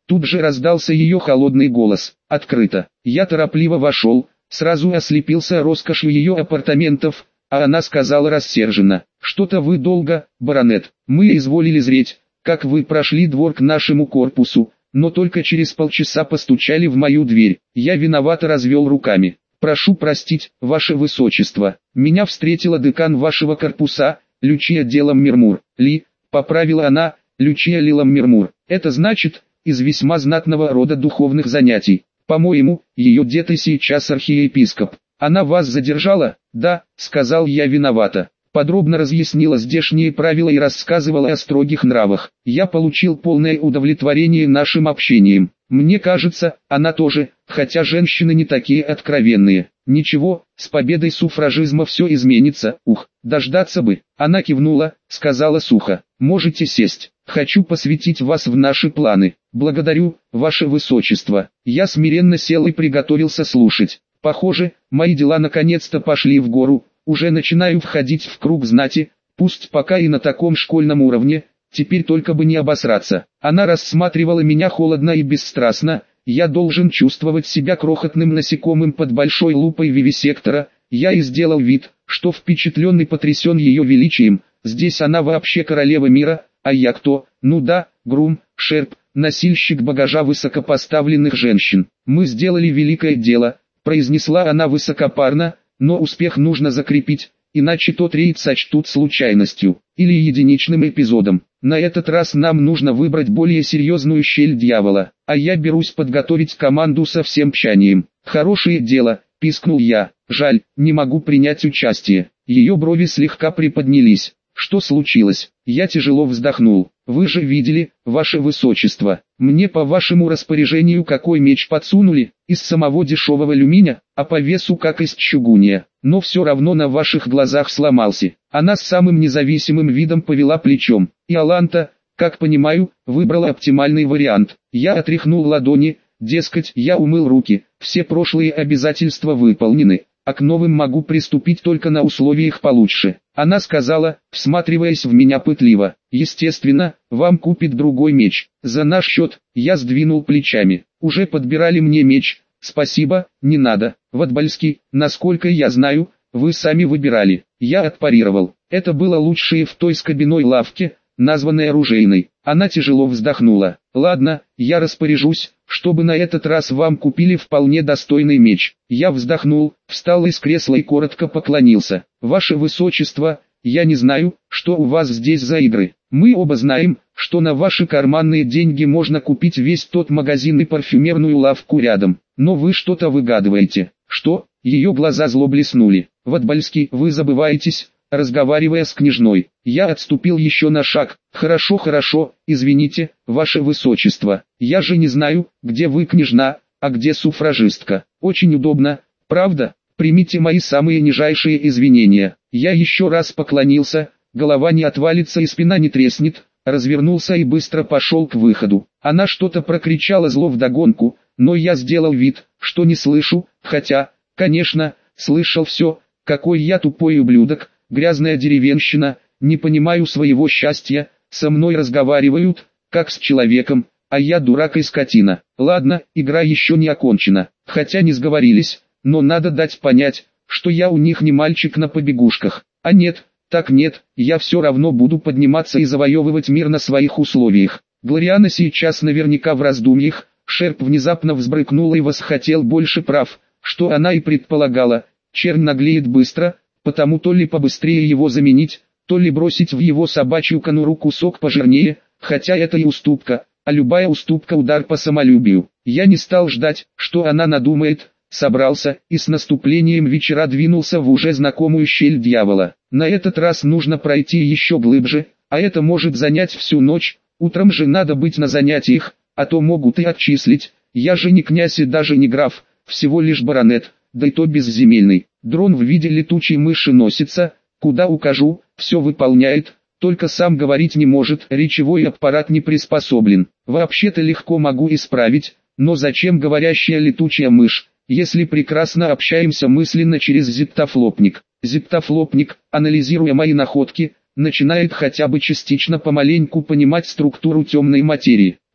Тут же раздался ее холодный голос. Открыто. Я торопливо вошел, сразу ослепился роскошью ее апартаментов, а она сказала рассерженно: «Что-то вы долго, баронет. Мы изволили зреть, как вы прошли двор к нашему корпусу, но только через полчаса постучали в мою дверь. Я виновато развел руками. Прошу простить, ваше высочество. Меня встретила декан вашего корпуса, Лючия Делом Мирмур. Поправила она, Лючия Лилом Мирмур. Это значит, из весьма знатного рода духовных занятий. По-моему, ее дед и сейчас архиепископ. Она вас задержала?» «Да», — сказал я виновато. Подробно разъяснила здешние правила и рассказывала о строгих нравах. Я получил полное удовлетворение нашим общением. Мне кажется, она тоже, хотя женщины не такие откровенные. Ничего, с победой суфражизма все изменится. Дождаться бы. Она кивнула, сказала сухо: «Можете сесть. Хочу посвятить вас в наши планы». «Благодарю, ваше высочество». Я смиренно сел и приготовился слушать. Похоже, мои дела наконец-то пошли в гору. Уже начинаю входить в круг знати, пусть пока и на таком школьном уровне, теперь только бы не обосраться. Она рассматривала меня холодно и бесстрастно. Я должен чувствовать себя крохотным насекомым под большой лупой вивисектора. Я и сделал вид, что впечатлен и потрясен ее величием. Здесь она вообще королева мира, а я кто? Ну да, грум, шерп, носильщик багажа высокопоставленных женщин. «Мы сделали великое дело», — произнесла она высокопарно, «но успех нужно закрепить, иначе тот рейд сочтут случайностью, или единичным эпизодом. На этот раз нам нужно выбрать более серьезную щель дьявола, а я берусь подготовить команду со всем тщанием». «Хорошее дело», — пискнул я, «жаль, не могу принять участие». Ее брови слегка приподнялись. «Что случилось?» Я тяжело вздохнул. «Вы же видели, ваше высочество, мне по вашему распоряжению какой меч подсунули, из самого дешевого алюминия, а по весу как из чугуния, но все равно на ваших глазах сломался». Она с самым независимым видом повела плечом. «И Аланта, как понимаю, выбрала оптимальный вариант». Я отряхнул ладони, дескать, я умыл руки, все прошлые обязательства выполнены, а к новым могу приступить только на условиях получше. Она сказала, всматриваясь в меня пытливо: «Естественно, вам купит другой меч. За наш счет». Я сдвинул плечами. «Уже подбирали мне меч, спасибо, не надо. Ватбальский, насколько я знаю, вы сами выбирали». Я отпарировал: «Это было лучшее в той скобяной лавке, названной оружейной». Она тяжело вздохнула. «Ладно, я распоряжусь, чтобы на этот раз вам купили вполне достойный меч». Я вздохнул, встал из кресла и коротко поклонился. «Ваше высочество, я не знаю, что у вас здесь за игры. Мы оба знаем, что на ваши карманные деньги можно купить весь тот магазин и парфюмерную лавку рядом. Но вы что-то выгадываете». «Что?» Ее глаза зло блеснули. «Ватбальский, вы забываетесь, разговаривая с княжной». Я отступил еще на шаг. Хорошо, извините, ваше высочество. Я же не знаю, где вы княжна, а где суфражистка. Очень удобно, правда? Примите мои самые нижайшие извинения». Я еще раз поклонился, голова не отвалится и спина не треснет, развернулся и быстро пошел к выходу. Она что-то прокричала зло вдогонку, но я сделал вид, что не слышу, хотя, конечно, слышал все. Какой я тупой ублюдок, грязная деревенщина, не понимаю своего счастья, со мной разговаривают, как с человеком, а я дурак и скотина. Ладно, игра еще не окончена, хотя не сговорились, но надо дать понять, что я у них не мальчик на побегушках. А нет, так нет, я все равно буду подниматься и завоевывать мир на своих условиях. Глориана сейчас наверняка в раздумьях. Шерп внезапно взбрыкнула и восхотел больше прав, что она и предполагала. Чернь наглеет быстро, потому то ли побыстрее его заменить, то ли бросить в его собачью конуру кусок пожирнее, хотя это и уступка, а любая уступка удар по самолюбию. Я не стал ждать, что она надумает, собрался и с наступлением вечера двинулся в уже знакомую щель дьявола. На этот раз нужно пройти еще глубже, а это может занять всю ночь, утром же надо быть на занятиях, а то могут и отчислить. Я же не князь и даже не граф, всего лишь баронет, да и то безземельный. Дрон в виде летучей мыши носится, куда укажу, все выполняет, только сам говорить не может, речевой аппарат не приспособлен. Вообще-то легко могу исправить, но зачем говорящая летучая мышь, если прекрасно общаемся мысленно через зиптофлопник. Зиптофлопник, анализируя мои находки, начинает хотя бы частично помаленьку понимать структуру темной материи. Ну,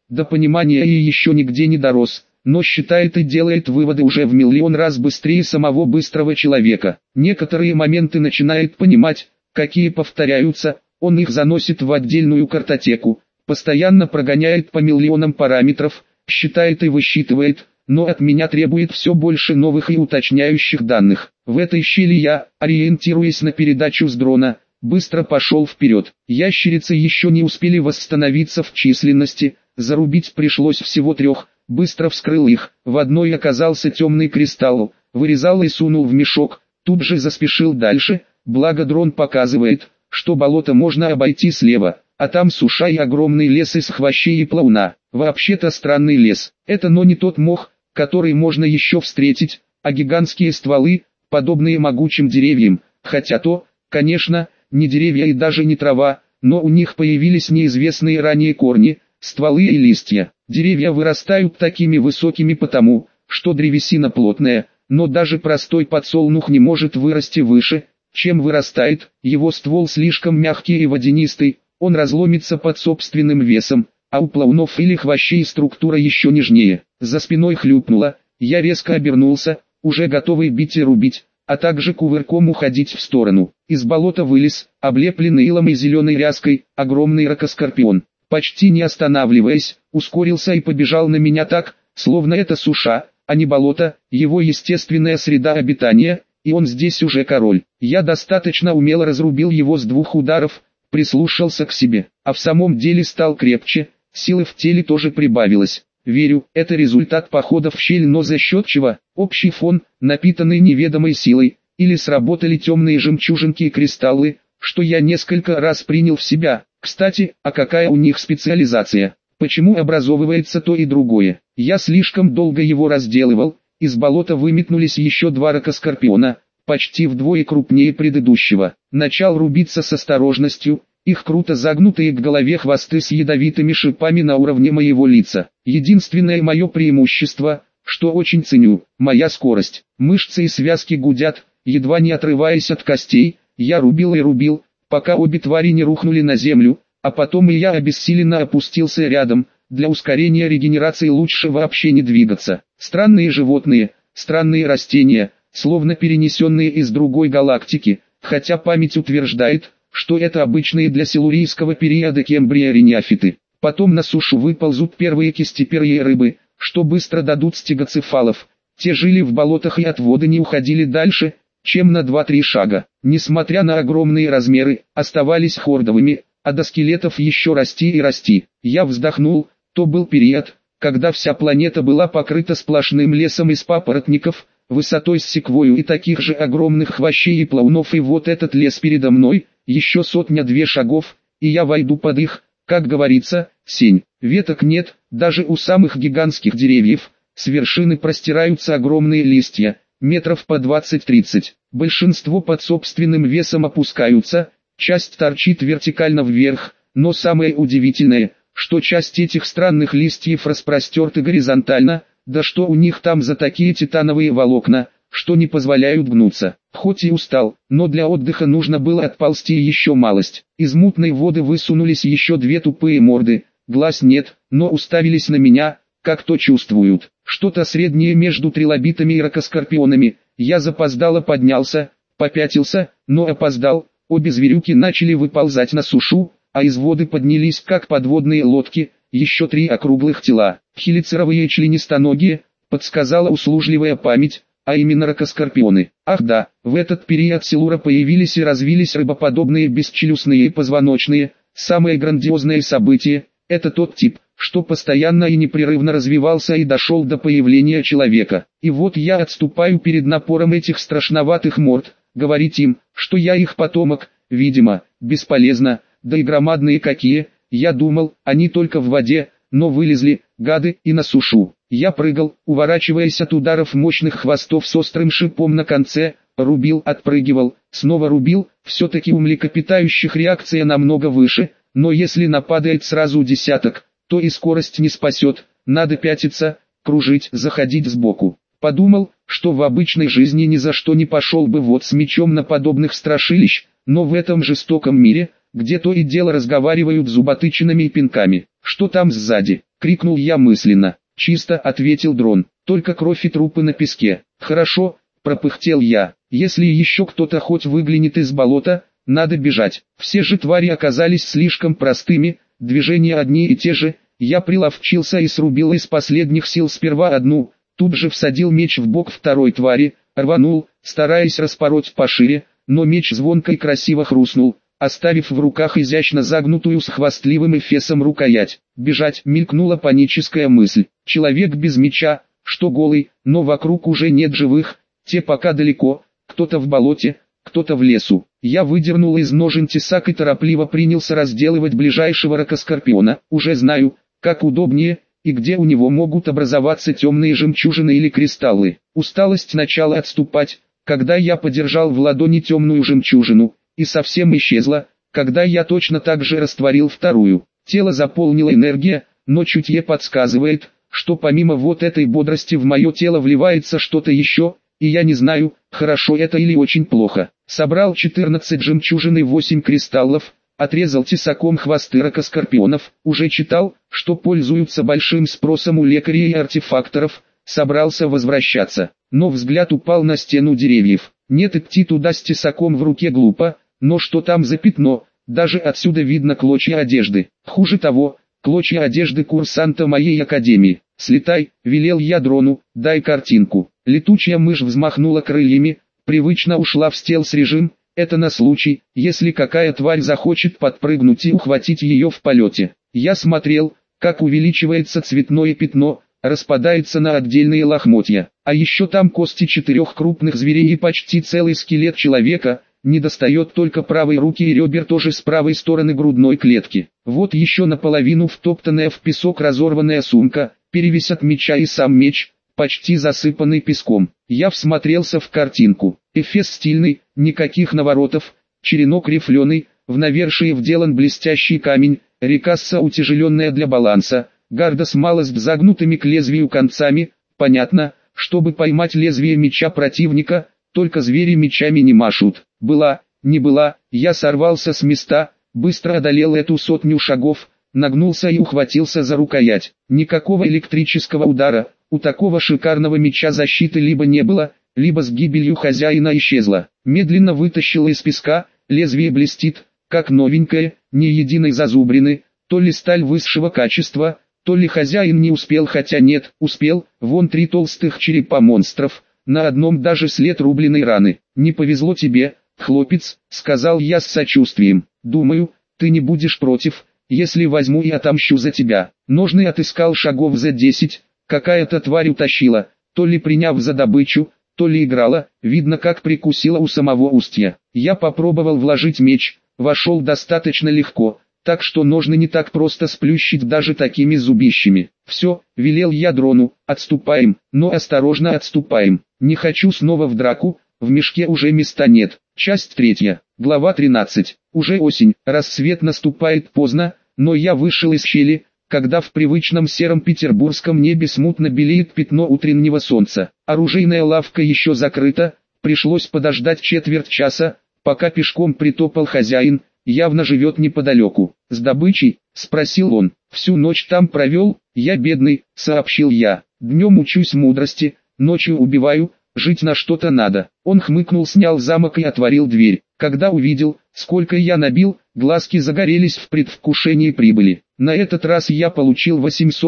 до понимания и еще нигде не дорос, но считает и делает выводы уже в миллион раз быстрее самого быстрого человека. Некоторые моменты начинает понимать, какие повторяются, он их заносит в отдельную картотеку, постоянно прогоняет по миллионам параметров, считает и высчитывает, но от меня требует все больше новых и уточняющих данных. В этой щели я, ориентируясь на передачу с дрона, быстро пошел вперед. Ящерицы еще не успели восстановиться в численности, зарубить пришлось всего 3, быстро вскрыл их, в одной оказался темный кристалл, вырезал и сунул в мешок, тут же заспешил дальше, благо дрон показывает, что болото можно обойти слева, а там суша и огромный лес из хвощей и плауна. Вообще-то странный лес, это но не тот мох, который можно еще встретить, а гигантские стволы, подобные могучим деревьям, хотя то, конечно, не деревья и даже не трава, но у них появились неизвестные ранее корни, стволы и листья. Деревья вырастают такими высокими потому, что древесина плотная, но даже простой подсолнух не может вырасти выше, чем вырастает, его ствол слишком мягкий и водянистый, он разломится под собственным весом, а у плаунов или хвощей структура еще нежнее. За спиной хлюпнуло, я резко обернулся, уже готовый бить и рубить, а также кувырком уходить в сторону. Из болота вылез, облепленный илом и зеленой ряской, огромный ракоскорпион. Почти не останавливаясь, ускорился и побежал на меня так, словно это суша, а не болото, его естественная среда обитания, и он здесь уже король. Я достаточно умело разрубил его с 2 ударов, прислушался к себе, а в самом деле стал крепче, силы в теле тоже прибавилось. Верю, это результат похода в щель, но за счет чего? Общий фон, напитанный неведомой силой, или сработали темные жемчужинки и кристаллы, что я несколько раз принял в себя. Кстати, а какая у них специализация? Почему образовывается то и другое? Я слишком долго его разделывал, из болота выметнулись еще 2 ракоскорпиона, почти вдвое крупнее предыдущего. Начал рубиться с осторожностью, их круто загнутые к голове хвосты с ядовитыми шипами на уровне моего лица. Единственное мое преимущество, что очень ценю, моя скорость. Мышцы и связки гудят, едва не отрываясь от костей, я рубил и рубил, пока обе твари не рухнули на землю, а потом и я обессиленно опустился рядом. Для ускорения регенерации лучше вообще не двигаться. Странные животные, странные растения, словно перенесенные из другой галактики, хотя память утверждает, что это обычные для силурийского периода Кембрия рениафиты. Потом на сушу выползут первые кистеперьи рыбы, что быстро дадут стегоцефалов. Те жили в болотах и от воды не уходили дальше, чем на 2-3 шага. Несмотря на огромные размеры, оставались хордовыми, а до скелетов еще расти и расти. Я вздохнул, то был период, когда вся планета была покрыта сплошным лесом из папоротников, высотой с секвою и таких же огромных хвощей и плаунов, и вот этот лес передо мной, еще 100-2 шагов, и я войду под их, как говорится, сень. Веток нет, даже у самых гигантских деревьев, с вершины простираются огромные листья, метров по 20-30. Большинство под собственным весом опускаются, часть торчит вертикально вверх, но самое удивительное, что часть этих странных листьев распростерты горизонтально, да что у них там за такие титановые волокна, что не позволяют гнуться. Хоть и устал, но для отдыха нужно было отползти еще малость. Из мутной воды высунулись еще 2 тупые морды, глаз нет, но уставились на меня, как то чувствуют. Что-то среднее между трилобитами и ракоскорпионами. Я запоздало поднялся, попятился, но опоздал. Обе зверюки начали выползать на сушу, а из воды поднялись как подводные лодки, еще 3 округлых тела. Хелицеровые членистоногие, подсказала услужливая память, а именно ракоскорпионы. Ах да, в этот период Силура появились и развились рыбоподобные бесчелюстные и позвоночные. Самое грандиозное событие – это тот тип, что постоянно и непрерывно развивался и дошел до появления человека. И вот я отступаю перед напором этих страшноватых морд, говорить им, что я их потомок, видимо, бесполезно, да и громадные какие, я думал, они только в воде, но вылезли, гады, и на сушу. Я прыгал, уворачиваясь от ударов мощных хвостов с острым шипом на конце, рубил, отпрыгивал, снова рубил, все-таки у млекопитающих реакция намного выше, но если нападает сразу десяток, то и скорость не спасет, надо пятиться, кружить, заходить сбоку. Подумал, что в обычной жизни ни за что не пошел бы вот с мечом на подобных страшилищ, но в этом жестоком мире, где то и дело разговаривают зуботычинами и пинками. Что там сзади? — крикнул я мысленно. «Чисто», — ответил дрон, — «только кровь и трупы на песке». «Хорошо», — пропыхтел я, — «если еще кто-то хоть выглянет из болота, надо бежать». Все же твари оказались слишком простыми, движения одни и те же. Я приловчился и срубил из последних сил сперва одну, тут же всадил меч в бок второй твари, рванул, стараясь распороть пошире, но меч звонко и красиво хрустнул, оставив в руках изящно загнутую с хвастливым эфесом рукоять. Бежать, мелькнула паническая мысль. Человек без меча, что голый, но вокруг уже нет живых, те пока далеко, кто-то в болоте, кто-то в лесу. Я выдернул из ножен тесак и торопливо принялся разделывать ближайшего ракоскорпиона. Уже знаю, как удобнее, и где у него могут образоваться темные жемчужины или кристаллы. Усталость начала отступать, когда я подержал в ладони темную жемчужину, и совсем исчезла, когда я точно так же растворил вторую. Тело заполнила энергия, но чутье подсказывает, что помимо вот этой бодрости в мое тело вливается что-то еще, и я не знаю, хорошо это или очень плохо. Собрал 14 жемчужин и 8 кристаллов, отрезал тесаком хвосты ракоскорпионов, уже читал, что пользуются большим спросом у лекарей и артефакторов, собрался возвращаться, но взгляд упал на стену деревьев. Нет, идти туда с тесаком в руке глупо, но что там за пятно, даже отсюда видно клочья одежды. Хуже того, клочья одежды курсанта моей академии. «Слетай», — велел я дрону, — «дай картинку». Летучая мышь взмахнула крыльями, привычно ушла в стелс-режим. Это на случай, если какая тварь захочет подпрыгнуть и ухватить ее в полете. Я смотрел, как увеличивается цветное пятно, распадается на отдельные лохмотья. А еще там кости 4 крупных зверей и почти целый скелет человека, недостает только правой руки и ребер тоже с правой стороны грудной клетки. Вот еще наполовину втоптанная в песок разорванная сумка, перевесь от меча и сам меч, почти засыпанный песком. Я всмотрелся в картинку. Эфес стильный, никаких наворотов, черенок рифленый, в навершие вделан блестящий камень, рекасса утяжеленная для баланса, гарда с малость загнутыми к лезвию концами. Понятно, чтобы поймать лезвие меча противника, только звери мечами не машут. Была, не была, я сорвался с места, быстро одолел эту 100 шагов, нагнулся и ухватился за рукоять. Никакого электрического удара, у такого шикарного меча защиты либо не было, либо с гибелью хозяина исчезла. Медленно вытащил из песка, лезвие блестит, как новенькое, ни единой зазубрины, то ли сталь высшего качества, то ли хозяин не успел, хотя нет, успел, вон 3 толстых черепа монстров, на одном даже след рубленой раны. «Не повезло тебе, хлопец», — сказал я с сочувствием. «Думаю, ты не будешь против, если возьму и отомщу за тебя». Ножны отыскал шагов за 10, какая-то тварь утащила, то ли приняв за добычу, то ли играла, видно как прикусила у самого устья. Я попробовал вложить меч, вошел достаточно легко, так что ножны не так просто сплющить даже такими зубищами. «Все», — велел я дрону, — «отступаем, но осторожно отступаем. Не хочу снова в драку, в мешке уже места нет». Часть 3. Глава 13. Уже осень, рассвет наступает поздно, но я вышел из щели, когда в привычном сером петербургском небе смутно белеет пятно утреннего солнца. Оружейная лавка еще закрыта, пришлось подождать четверть часа, пока пешком притопал хозяин, явно живет неподалеку. «С добычей?» — спросил он. «Всю ночь там провел, я бедный», — сообщил я. «Днем учусь мудрости, ночью убиваю, жить на что-то надо». Он хмыкнул, снял замок и отворил дверь. Когда увидел, сколько я набил, глазки загорелись в предвкушении прибыли. На этот раз я получил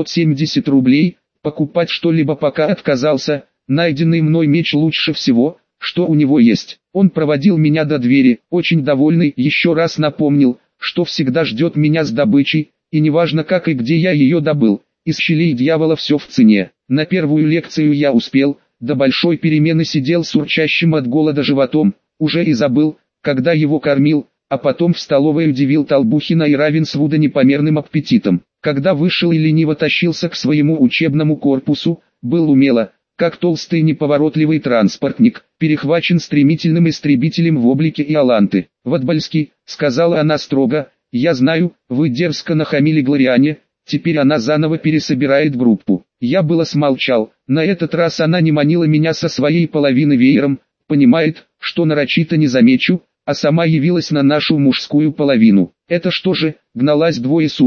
870 рублей, покупать что-либо пока отказался, найденный мной меч лучше всего, что у него есть. Он проводил меня до двери, очень довольный, еще раз напомнил, что всегда ждет меня с добычей, и неважно как и где я ее добыл, из щелей дьявола все в цене. На первую лекцию я успел, до большой перемены сидел с урчащим от голода животом, уже и забыл, когда его кормил, а потом в столовой удивил Толбухина и Равенсвуда непомерным аппетитом. Когда вышел и лениво тащился к своему учебному корпусу, был умело, как толстый неповоротливый транспортник, перехвачен стремительным истребителем в облике Иоланты. «Ватбальский», — сказала она строго, — «я знаю, вы дерзко нахамили Глориане, теперь она заново пересобирает группу». Я было смолчал, на этот раз она не манила меня со своей половины веером, понимает, что нарочито не замечу, а сама явилась на нашу мужскую половину. Это что же, гналась 2 суток,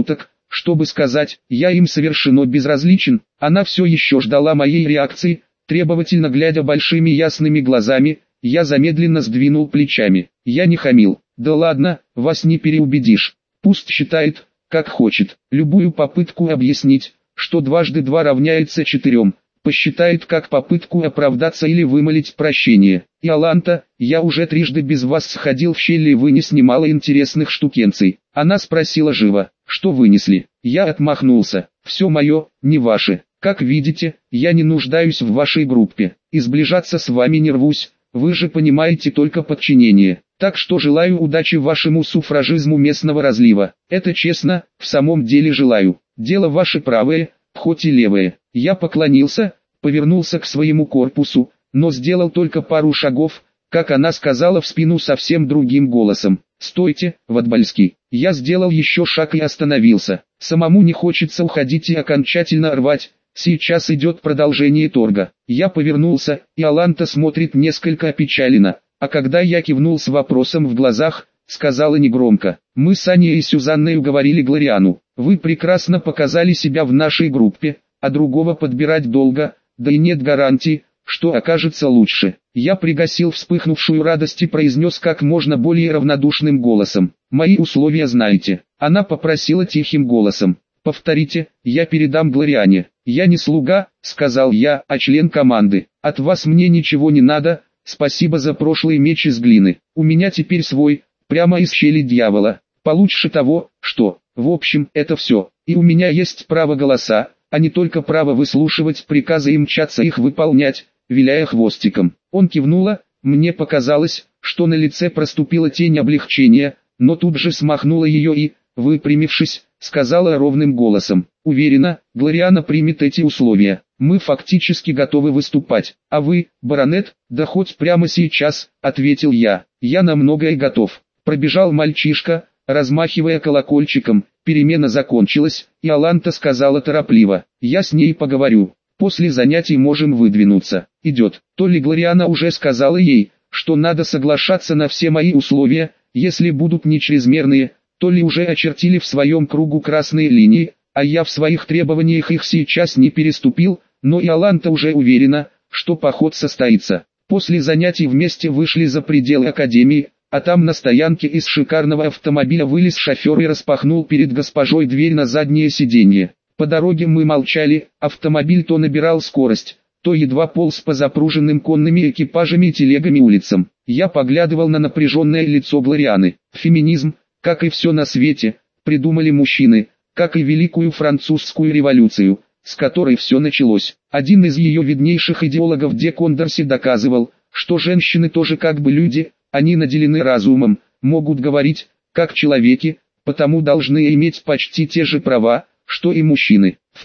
чтобы сказать, я им совершенно безразличен. Она все еще ждала моей реакции, требовательно глядя большими ясными глазами. Я замедленно сдвинул плечами. Я не хамил. Да ладно, вас не переубедишь. Пусть считает, как хочет. Любую попытку объяснить, что дважды два равняется 4, посчитает как попытку оправдаться или вымолить прощение. Иоланта, я уже трижды без вас сходил в щель и вынес немало интересных штукенций. Она спросила живо, что вынесли. Я отмахнулся. Все мое, не ваше. Как видите, я не нуждаюсь в вашей группе. И сближаться с вами не рвусь. Вы же понимаете только подчинение. Так что желаю удачи вашему суфражизму местного разлива. Это честно, в самом деле желаю. Дело ваше правое, хоть и левое. Я поклонился, повернулся к своему корпусу, но сделал только пару шагов, как она сказала в спину совсем другим голосом. «Стойте, Ватбальский». Я сделал еще шаг и остановился. Самому не хочется уходить и окончательно рвать. Сейчас идет продолжение торга. Я повернулся, и Иоланта смотрит несколько опечаленно, а когда я кивнул с вопросом в глазах, сказала негромко: «Мы с Аней и Сюзанной уговорили Глориану. Вы прекрасно показали себя в нашей группе, а другого подбирать долго, да и нет гарантии, что окажется лучше». Я пригасил вспыхнувшую радость и произнес как можно более равнодушным голосом: «Мои условия знаете». Она попросила тихим голосом: «Повторите, я передам Глориане». «Я не слуга», — сказал я, — «а член команды. От вас мне ничего не надо, спасибо за прошлый меч из глины. У меня теперь свой, прямо из щели дьявола. Получше того, что, в общем, это все. И у меня есть право голоса, а не только право выслушивать приказы и мчаться их выполнять, виляя хвостиком». Он кивнула, мне показалось, что на лице проступила тень облегчения, но тут же смахнула ее и, выпрямившись, сказала ровным голосом: «Уверена, Глориана примет эти условия. Мы фактически готовы выступать. А вы, баронет, да хоть прямо сейчас», — ответил я. «Я на многое готов». Пробежал мальчишка, размахивая колокольчиком. Перемена закончилась, и Иоланта сказала торопливо: «Я с ней поговорю. После занятий можем выдвинуться». «Идет». То ли Глориана уже сказала ей, что надо соглашаться на все мои условия, если будут не чрезмерные, то ли уже очертили в своем кругу красные линии, а я в своих требованиях их сейчас не переступил, но Иоланта уже уверена, что поход состоится. После занятий вместе вышли за пределы академии, а там на стоянке из шикарного автомобиля вылез шофер и распахнул перед госпожой дверь на заднее сиденье. По дороге мы молчали, автомобиль то набирал скорость, то едва полз по запруженным конными экипажами и телегами улицам. Я поглядывал на напряженное лицо Глорианы. Феминизм, как и все на свете, придумали мужчины, как и Великую Французскую революцию, с которой все началось. Один из ее виднейших идеологов де Кондорси доказывал, что женщины тоже как бы люди, они наделены разумом, могут говорить, как человеки, потому должны иметь почти те же права, что и мужчины. В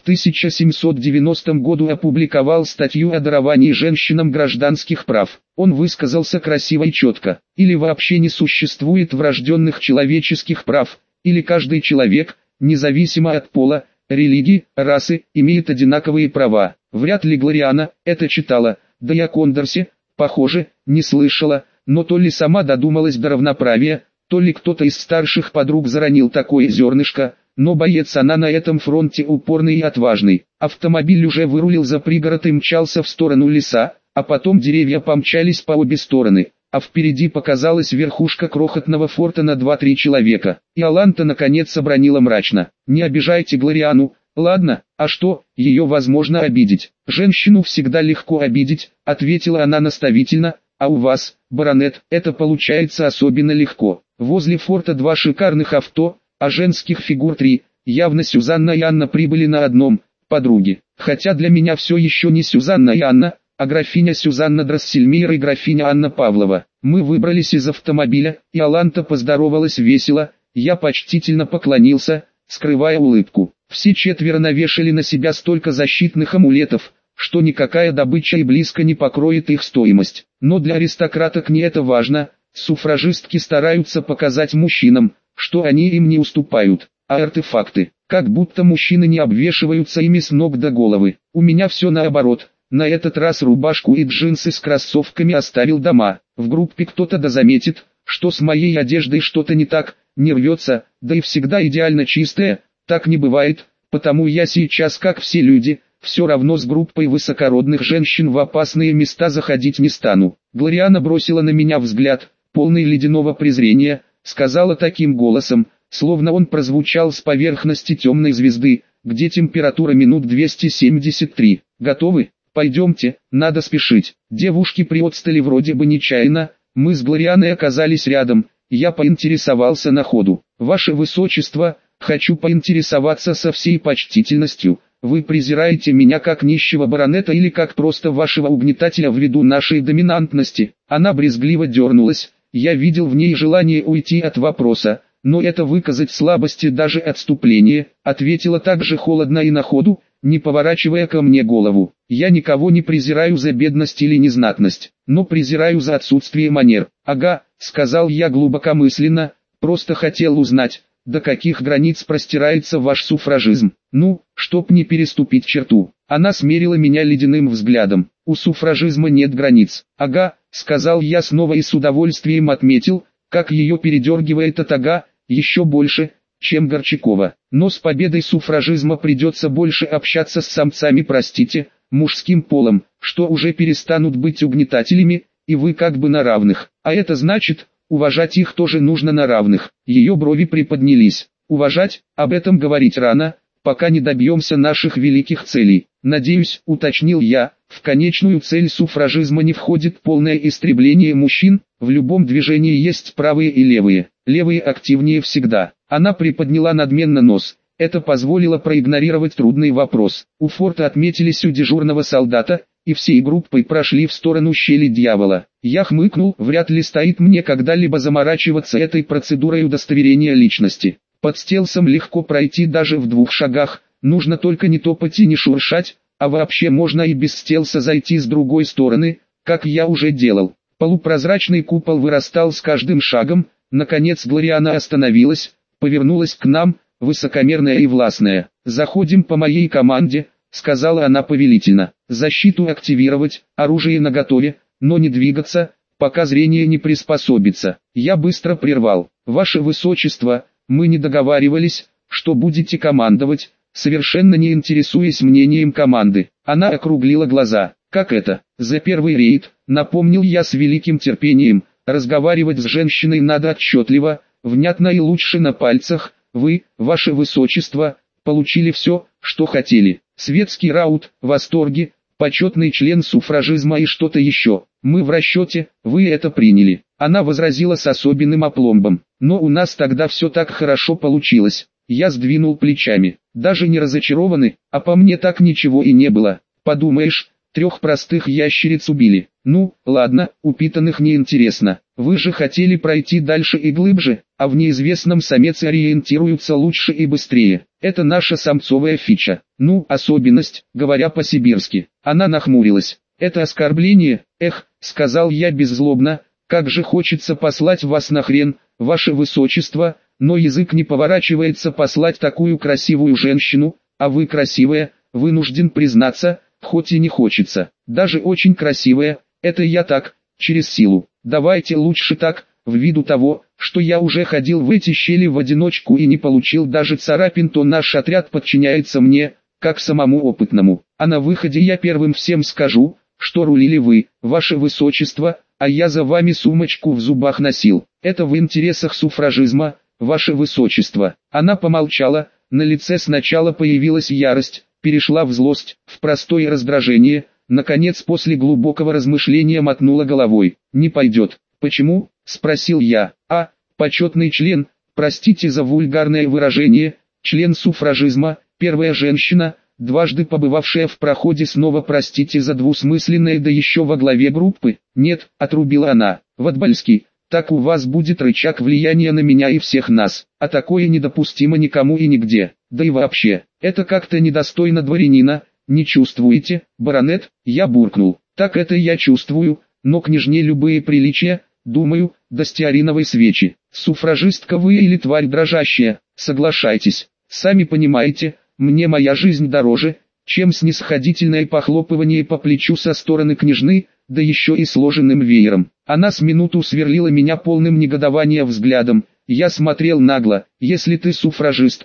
1790 году опубликовал статью о даровании женщинам гражданских прав. Он высказался красиво и четко: или вообще не существует врожденных человеческих прав, или каждый человек, независимо от пола, религии, расы, имеет одинаковые права. Вряд ли Глориана это читала, да и о Кондорсе, похоже, не слышала, но то ли сама додумалась до равноправия, то ли кто-то из старших подруг заронил такое зернышко, но боец она на этом фронте упорный и отважный. Автомобиль уже вырулил за пригород и мчался в сторону леса, а потом деревья помчались по обе стороны, а впереди показалась верхушка крохотного форта на 2-3 человека. Иоланта наконец обронила мрачно: «Не обижайте Глориану». «Ладно, а что, ее возможно обидеть?» «Женщину всегда легко обидеть», — ответила она наставительно, «а у вас, баронет, это получается особенно легко. Возле форта 2 шикарных авто, а женских фигур 3, явно Сюзанна и Анна прибыли на одном, подруги. Хотя для меня все еще не Сюзанна и Анна, а графиня Сюзанна Драссельмейер и графиня Анна Павлова». Мы выбрались из автомобиля, и Иоланта поздоровалась весело, я почтительно поклонился, скрывая улыбку. Все 4 навешали на себя столько защитных амулетов, что никакая добыча и близко не покроет их стоимость. Но для аристократок не это важно, суфражистки стараются показать мужчинам, что они им не уступают. А артефакты, как будто мужчины не обвешиваются ими с ног до головы. У меня все наоборот. На этот раз рубашку и джинсы с кроссовками оставил дома. В группе кто-то да заметит, что с моей одеждой что-то не так, не рвется, да и всегда идеально чистая, Так не бывает, потому я сейчас, как все люди, все равно с группой высокородных женщин в опасные места заходить не стану. Глориана бросила на меня взгляд, полный ледяного презрения, сказала таким голосом, словно он прозвучал с поверхности темной звезды, где температура минут 273. Готовы? Пойдемте, надо спешить. Девушки приотстали вроде бы нечаянно, мы с Глорианой оказались рядом, я поинтересовался на ходу. Ваше Высочество, хочу поинтересоваться со всей почтительностью, вы презираете меня как нищего баронета или как просто вашего угнетателя ввиду нашей доминантности? Она брезгливо дернулась, я видел в ней желание уйти от вопроса, но это выказать слабость и даже отступление, ответила также холодно и на ходу, не поворачивая ко мне голову. Я никого не презираю за бедность или незнатность, но презираю за отсутствие манер. Ага, сказал я глубокомысленно, просто хотел узнать, до каких границ простирается ваш суфражизм. Ну, чтоб не переступить черту. Она смерила меня ледяным взглядом. У суфражизма нет границ. Ага, сказал я снова и с удовольствием отметил, как ее передергивает от ага, еще больше, чем Горчакова. Но с победой суфражизма придется больше общаться с самцами, простите, мужским полом, что уже перестанут быть угнетателями, и вы как бы на равных. А это значит, уважать их тоже нужно на равных. Ее брови приподнялись. Уважать, об этом говорить рано, пока не добьемся наших великих целей. Надеюсь, уточнил я, в конечную цель суфражизма не входит полное истребление мужчин, в любом движении есть правые и левые. Левые активнее всегда. Она приподняла надменно нос. Это позволило проигнорировать трудный вопрос. У форта отметились у дежурного солдата, и всей группой прошли в сторону щели дьявола. Я хмыкнул, вряд ли стоит мне когда-либо заморачиваться этой процедурой удостоверения личности. Под стелсом легко пройти даже в 2 шагах, нужно только не топать и не шуршать, а вообще можно и без стелса зайти с другой стороны, как я уже делал. Полупрозрачный купол вырастал с каждым шагом, наконец Глориана остановилась, повернулась к нам, высокомерная и властная. «Заходим по моей команде», — сказала она повелительно. «Защиту активировать, оружие наготове, но не двигаться, пока зрение не приспособится». Я быстро прервал. «Ваше Высочество, мы не договаривались, что будете командовать, совершенно не интересуясь мнением команды». Она округлила глаза. «Как это? За первый рейд», — напомнил я с великим терпением, «разговаривать с женщиной надо отчетливо, внятно и лучше на пальцах. Вы, Ваше Высочество, получили все, что хотели. Светский раут, восторги, почетный член суфражизма и что-то еще. Мы в расчете, вы это приняли». Она возразила с особенным опломбом. «Но у нас тогда все так хорошо получилось». Я сдвинул плечами. «Даже не разочарованы, а по мне так ничего и не было. Подумаешь, 3 простых ящериц убили. Ну, ладно, упитанных неинтересно. Вы же хотели пройти дальше и глубже, а в неизвестном самец ориентируются лучше и быстрее. Это наша самцовая фича. Ну, особенность, говоря по-сибирски». Она нахмурилась. «Это оскорбление, эх», — сказал я беззлобно, «как же хочется послать вас нахрен, Ваше Высочество, но язык не поворачивается послать такую красивую женщину, а вы красивая, вынужден признаться, хоть и не хочется. Даже очень красивая, это я так, через силу. Давайте лучше так, ввиду того, что я уже ходил в эти щели в одиночку и не получил даже царапин, то наш отряд подчиняется мне, как самому опытному. А на выходе я первым всем скажу, что рулили вы, Ваше Высочество, а я за вами сумочку в зубах носил. Это в интересах суфражизма, Ваше Высочество». Она помолчала, на лице сначала появилась ярость, перешла в злость, в простое раздражение, наконец после глубокого размышления мотнула головой. «Не пойдет». «Почему?» — спросил я. «А, почетный член, простите за вульгарное выражение, член суфражизма, первая женщина, дважды побывавшая в проходе, снова простите за двусмысленное, да еще во главе группы». «Нет», — отрубила она, — «Ватбальский, так у вас будет рычаг влияния на меня и всех нас, а такое недопустимо никому и нигде, да и вообще, это как-то недостойно дворянина, не чувствуете, баронет?» Я буркнул. «Так это я чувствую, но княжне любые приличия, думаю, до стеариновой свечи. Суфражистка вы или тварь дрожащая, соглашайтесь, сами понимаете, мне моя жизнь дороже, чем снисходительное похлопывание по плечу со стороны княжны, да еще и сложенным веером». Она с минуту сверлила меня полным негодования взглядом. Я смотрел нагло. «Если ты суфражистка,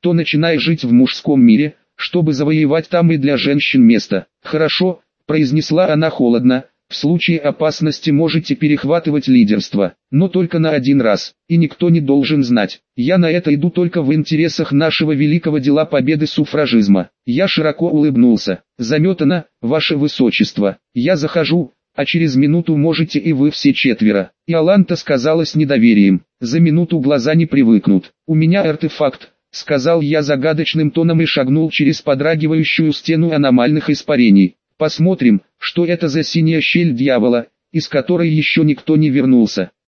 то начинай жить в мужском мире, чтобы завоевать там и для женщин место. Хорошо, произнесла она холодно. В случае опасности можете перехватывать лидерство, но только на один раз, и никто не должен знать. Я на это иду только в интересах нашего великого дела победы суфражизма. Я широко улыбнулся. Заметано, ваше высочество. Я захожу, а через минуту можете и вы все четверо. Иоланта сказала с недоверием. За минуту глаза не привыкнут. У меня артефакт, сказал я загадочным тоном и шагнул через подрагивающую стену аномальных испарений. Посмотрим, что это за синяя щель дьявола, из которой еще никто не вернулся.